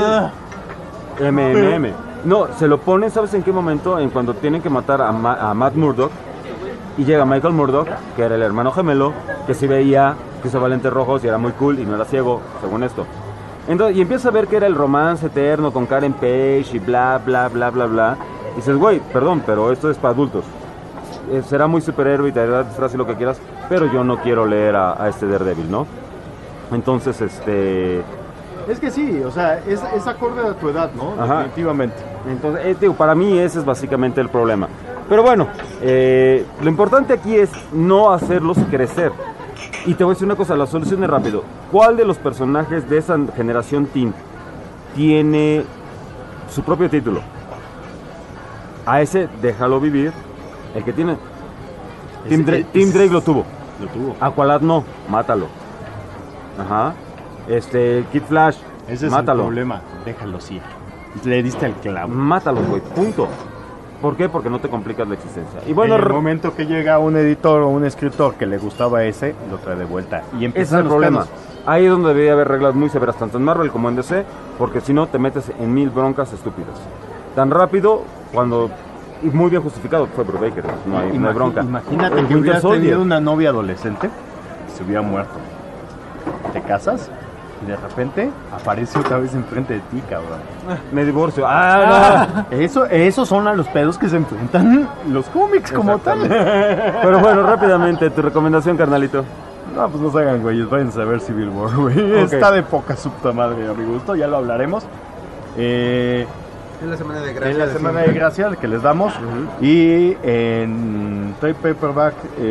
MMM. No, se lo ponen, ¿sabes en qué momento? En cuando tienen que matar a Matt Murdock y llega Michael Murdock, que era el hermano gemelo, que sí veía, que usaba lentes rojos y era muy cool y no era ciego, según esto. Entonces, y empieza a ver que era el romance eterno con Karen Page y bla, bla, bla, bla, bla. Y dices, güey, perdón, pero esto es para adultos. Será muy superhéroe y te dará disfraz y lo que quieras, pero yo no quiero leer a este Daredevil, ¿no? Entonces, Es que sí, o sea, es acorde a tu edad, ¿no? Ajá. Definitivamente. Entonces, digo, para mí ese es básicamente el problema. Pero bueno, lo importante aquí es no hacerlos crecer. Y te voy a decir una cosa, la solución es rápido. ¿Cuál de los personajes de esa generación teen tiene su propio título? A ese, déjalo vivir. El que tiene... Tim Drake lo tuvo. Aqualad no, mátalo. Ajá. Kid Flash, ese es mátalo. el problema, déjalo ir. Le diste el clavo. Mátalo, güey, punto. ¿Por qué? Porque no te complicas la existencia. Y bueno, en el momento que llega un editor o un escritor que le gustaba ese, lo trae de vuelta. Y empieza ese es el problema. Ahí es donde debería haber reglas muy severas, tanto en Marvel como en DC, porque si no te metes en 1000 broncas estúpidas. Tan rápido, cuando... Y muy bien justificado, fue Bruce Baker, no hay bronca. Imagínate que hubieras tenido una novia adolescente, se hubiera muerto. Te casas y de repente aparece otra vez enfrente de ti, cabrón. Me divorcio. No. Esos son a los pedos que se enfrentan los cómics como tal. Pero bueno, rápidamente, tu recomendación, carnalito. No, pues no se hagan güeyes, vayan a ver Civil War, güey. Okay. Está de poca puta madre a mi gusto, ya lo hablaremos. En la semana de gracia. En la semana de gracia que les damos. Y en trade paperback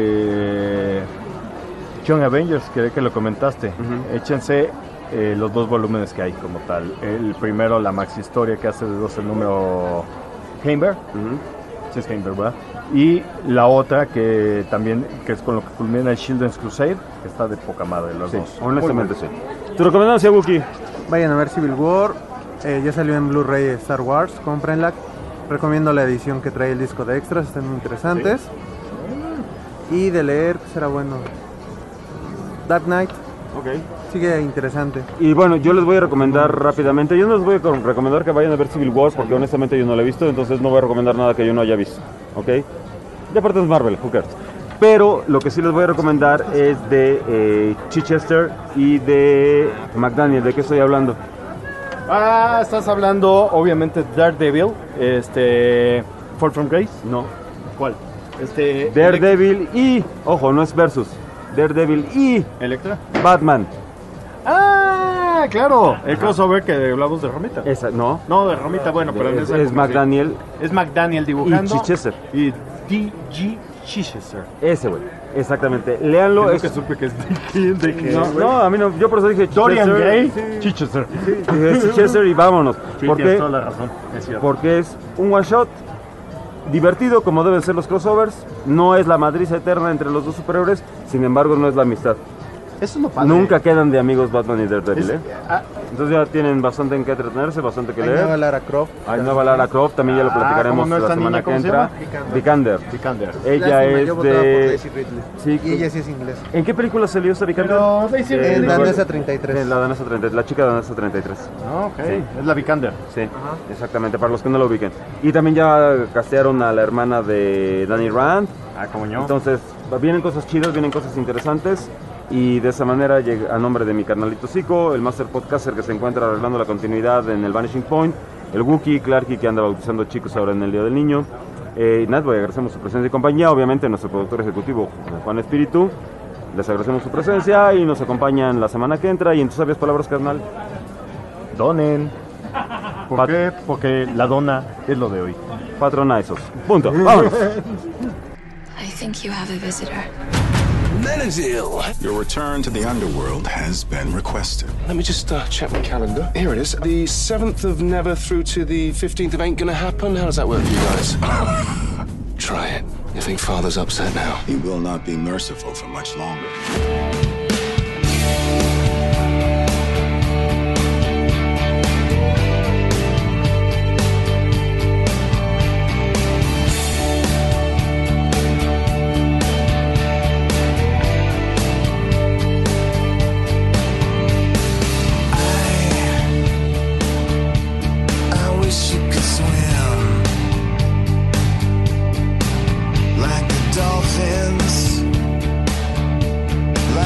Young Avengers, que lo comentaste. Échense los 2 volúmenes que hay como tal. El primero, la maxi historia que hace de 2 el número Heimberg. Sí es Heimberg, ¿verdad? Y la otra que también, que es con lo que culmina el Children's Crusade, que está de poca madre los dos. Honestamente sí. ¿Tu recomendación, Wookie? Vayan a ver Civil War. Ya salió en Blu-ray Star Wars, cómprenla. Recomiendo la edición que trae el disco de extras, están muy interesantes. Y de leer, será bueno. Dark Knight. Sigue interesante. Y bueno, yo les voy a recomendar rápidamente. Yo no les voy a recomendar que vayan a ver Civil War porque honestamente yo no la he visto, entonces no voy a recomendar nada que yo no haya visto. ¿Ok? Y aparte es Marvel, who cares. Pero lo que sí les voy a recomendar es de Chichester y de McDaniel. ¿De qué estoy hablando? Estás hablando obviamente de Daredevil, Fall from Grace. No. ¿Cuál? Daredevil y, ojo, no es versus. Daredevil y Electra. Batman. Claro, el crossover que hablamos de Romita. No. No, de Romita, bueno, pero es McDaniel. Es McDaniel dibujando. Y Chichester. Y D.G. Chichester. Ese, güey. Exactamente. Léanlo. Es que supe que es de que no, a mí no. Yo por eso dije Dorian Gray. Sí. Chichester. Chichester y vámonos. Sí, tienes toda la razón. Es cierto. Porque es un one shot divertido como deben ser los crossovers. No es la madriza eterna entre los dos superhéroes. Sin embargo, no es la amistad. Eso es lo padre. Nunca quedan de amigos Batman y Daredevil, ¿eh? Ah, Entonces ya tienen bastante en qué entretenerse, bastante que Hay leer. nueva Lara Croft. Hay nueva Lara Croft, también ya lo platicaremos ¿cómo no la esta semana niña? que ¿Cómo se entra. llama? Vikander. Vikander. Ella Lástima, es yo votaba por de... Daisy Ridley. Sí, Y ella sí es inglés. ¿En qué película salió esta Vikander? Pero Daisy En Ridley. Danesa 33. En la Danesa 33, la chica Danesa 33. Ah, ok. Sí. Es la Vikander. Sí, exactamente, para los que no lo ubiquen. Y también ya castearon a la hermana de Danny Rand. Ah, como yo. Entonces, vienen cosas chidas, vienen cosas interesantes. Y de esa manera, a nombre de mi carnalito Zico, el Master Podcaster que se encuentra arreglando la continuidad en el Vanishing Point, el Wookiee, Clarky que anda bautizando chicos ahora en el Día del Niño. Y nada, agradecemos su presencia y compañía. Obviamente, nuestro productor ejecutivo, Juan Espíritu. Les agradecemos su presencia y nos acompañan la semana que entra. Y en tus sabias palabras, carnal, Donen. ¿Por qué? Porque la dona es lo de hoy. Patronizos. Punto. Vámonos. I think you have a visitor. Menadil! Your return to the underworld has been requested. Let me just check my calendar. Here it is. The 7th of Never through to the 15th of Ain't Gonna Happen. How does that work for you guys? Try it. You think Father's upset now? He will not be merciful for much longer. I wish you could swim like the dolphins,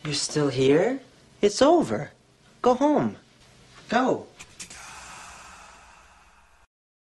You're still here? It's over. Go home. Go.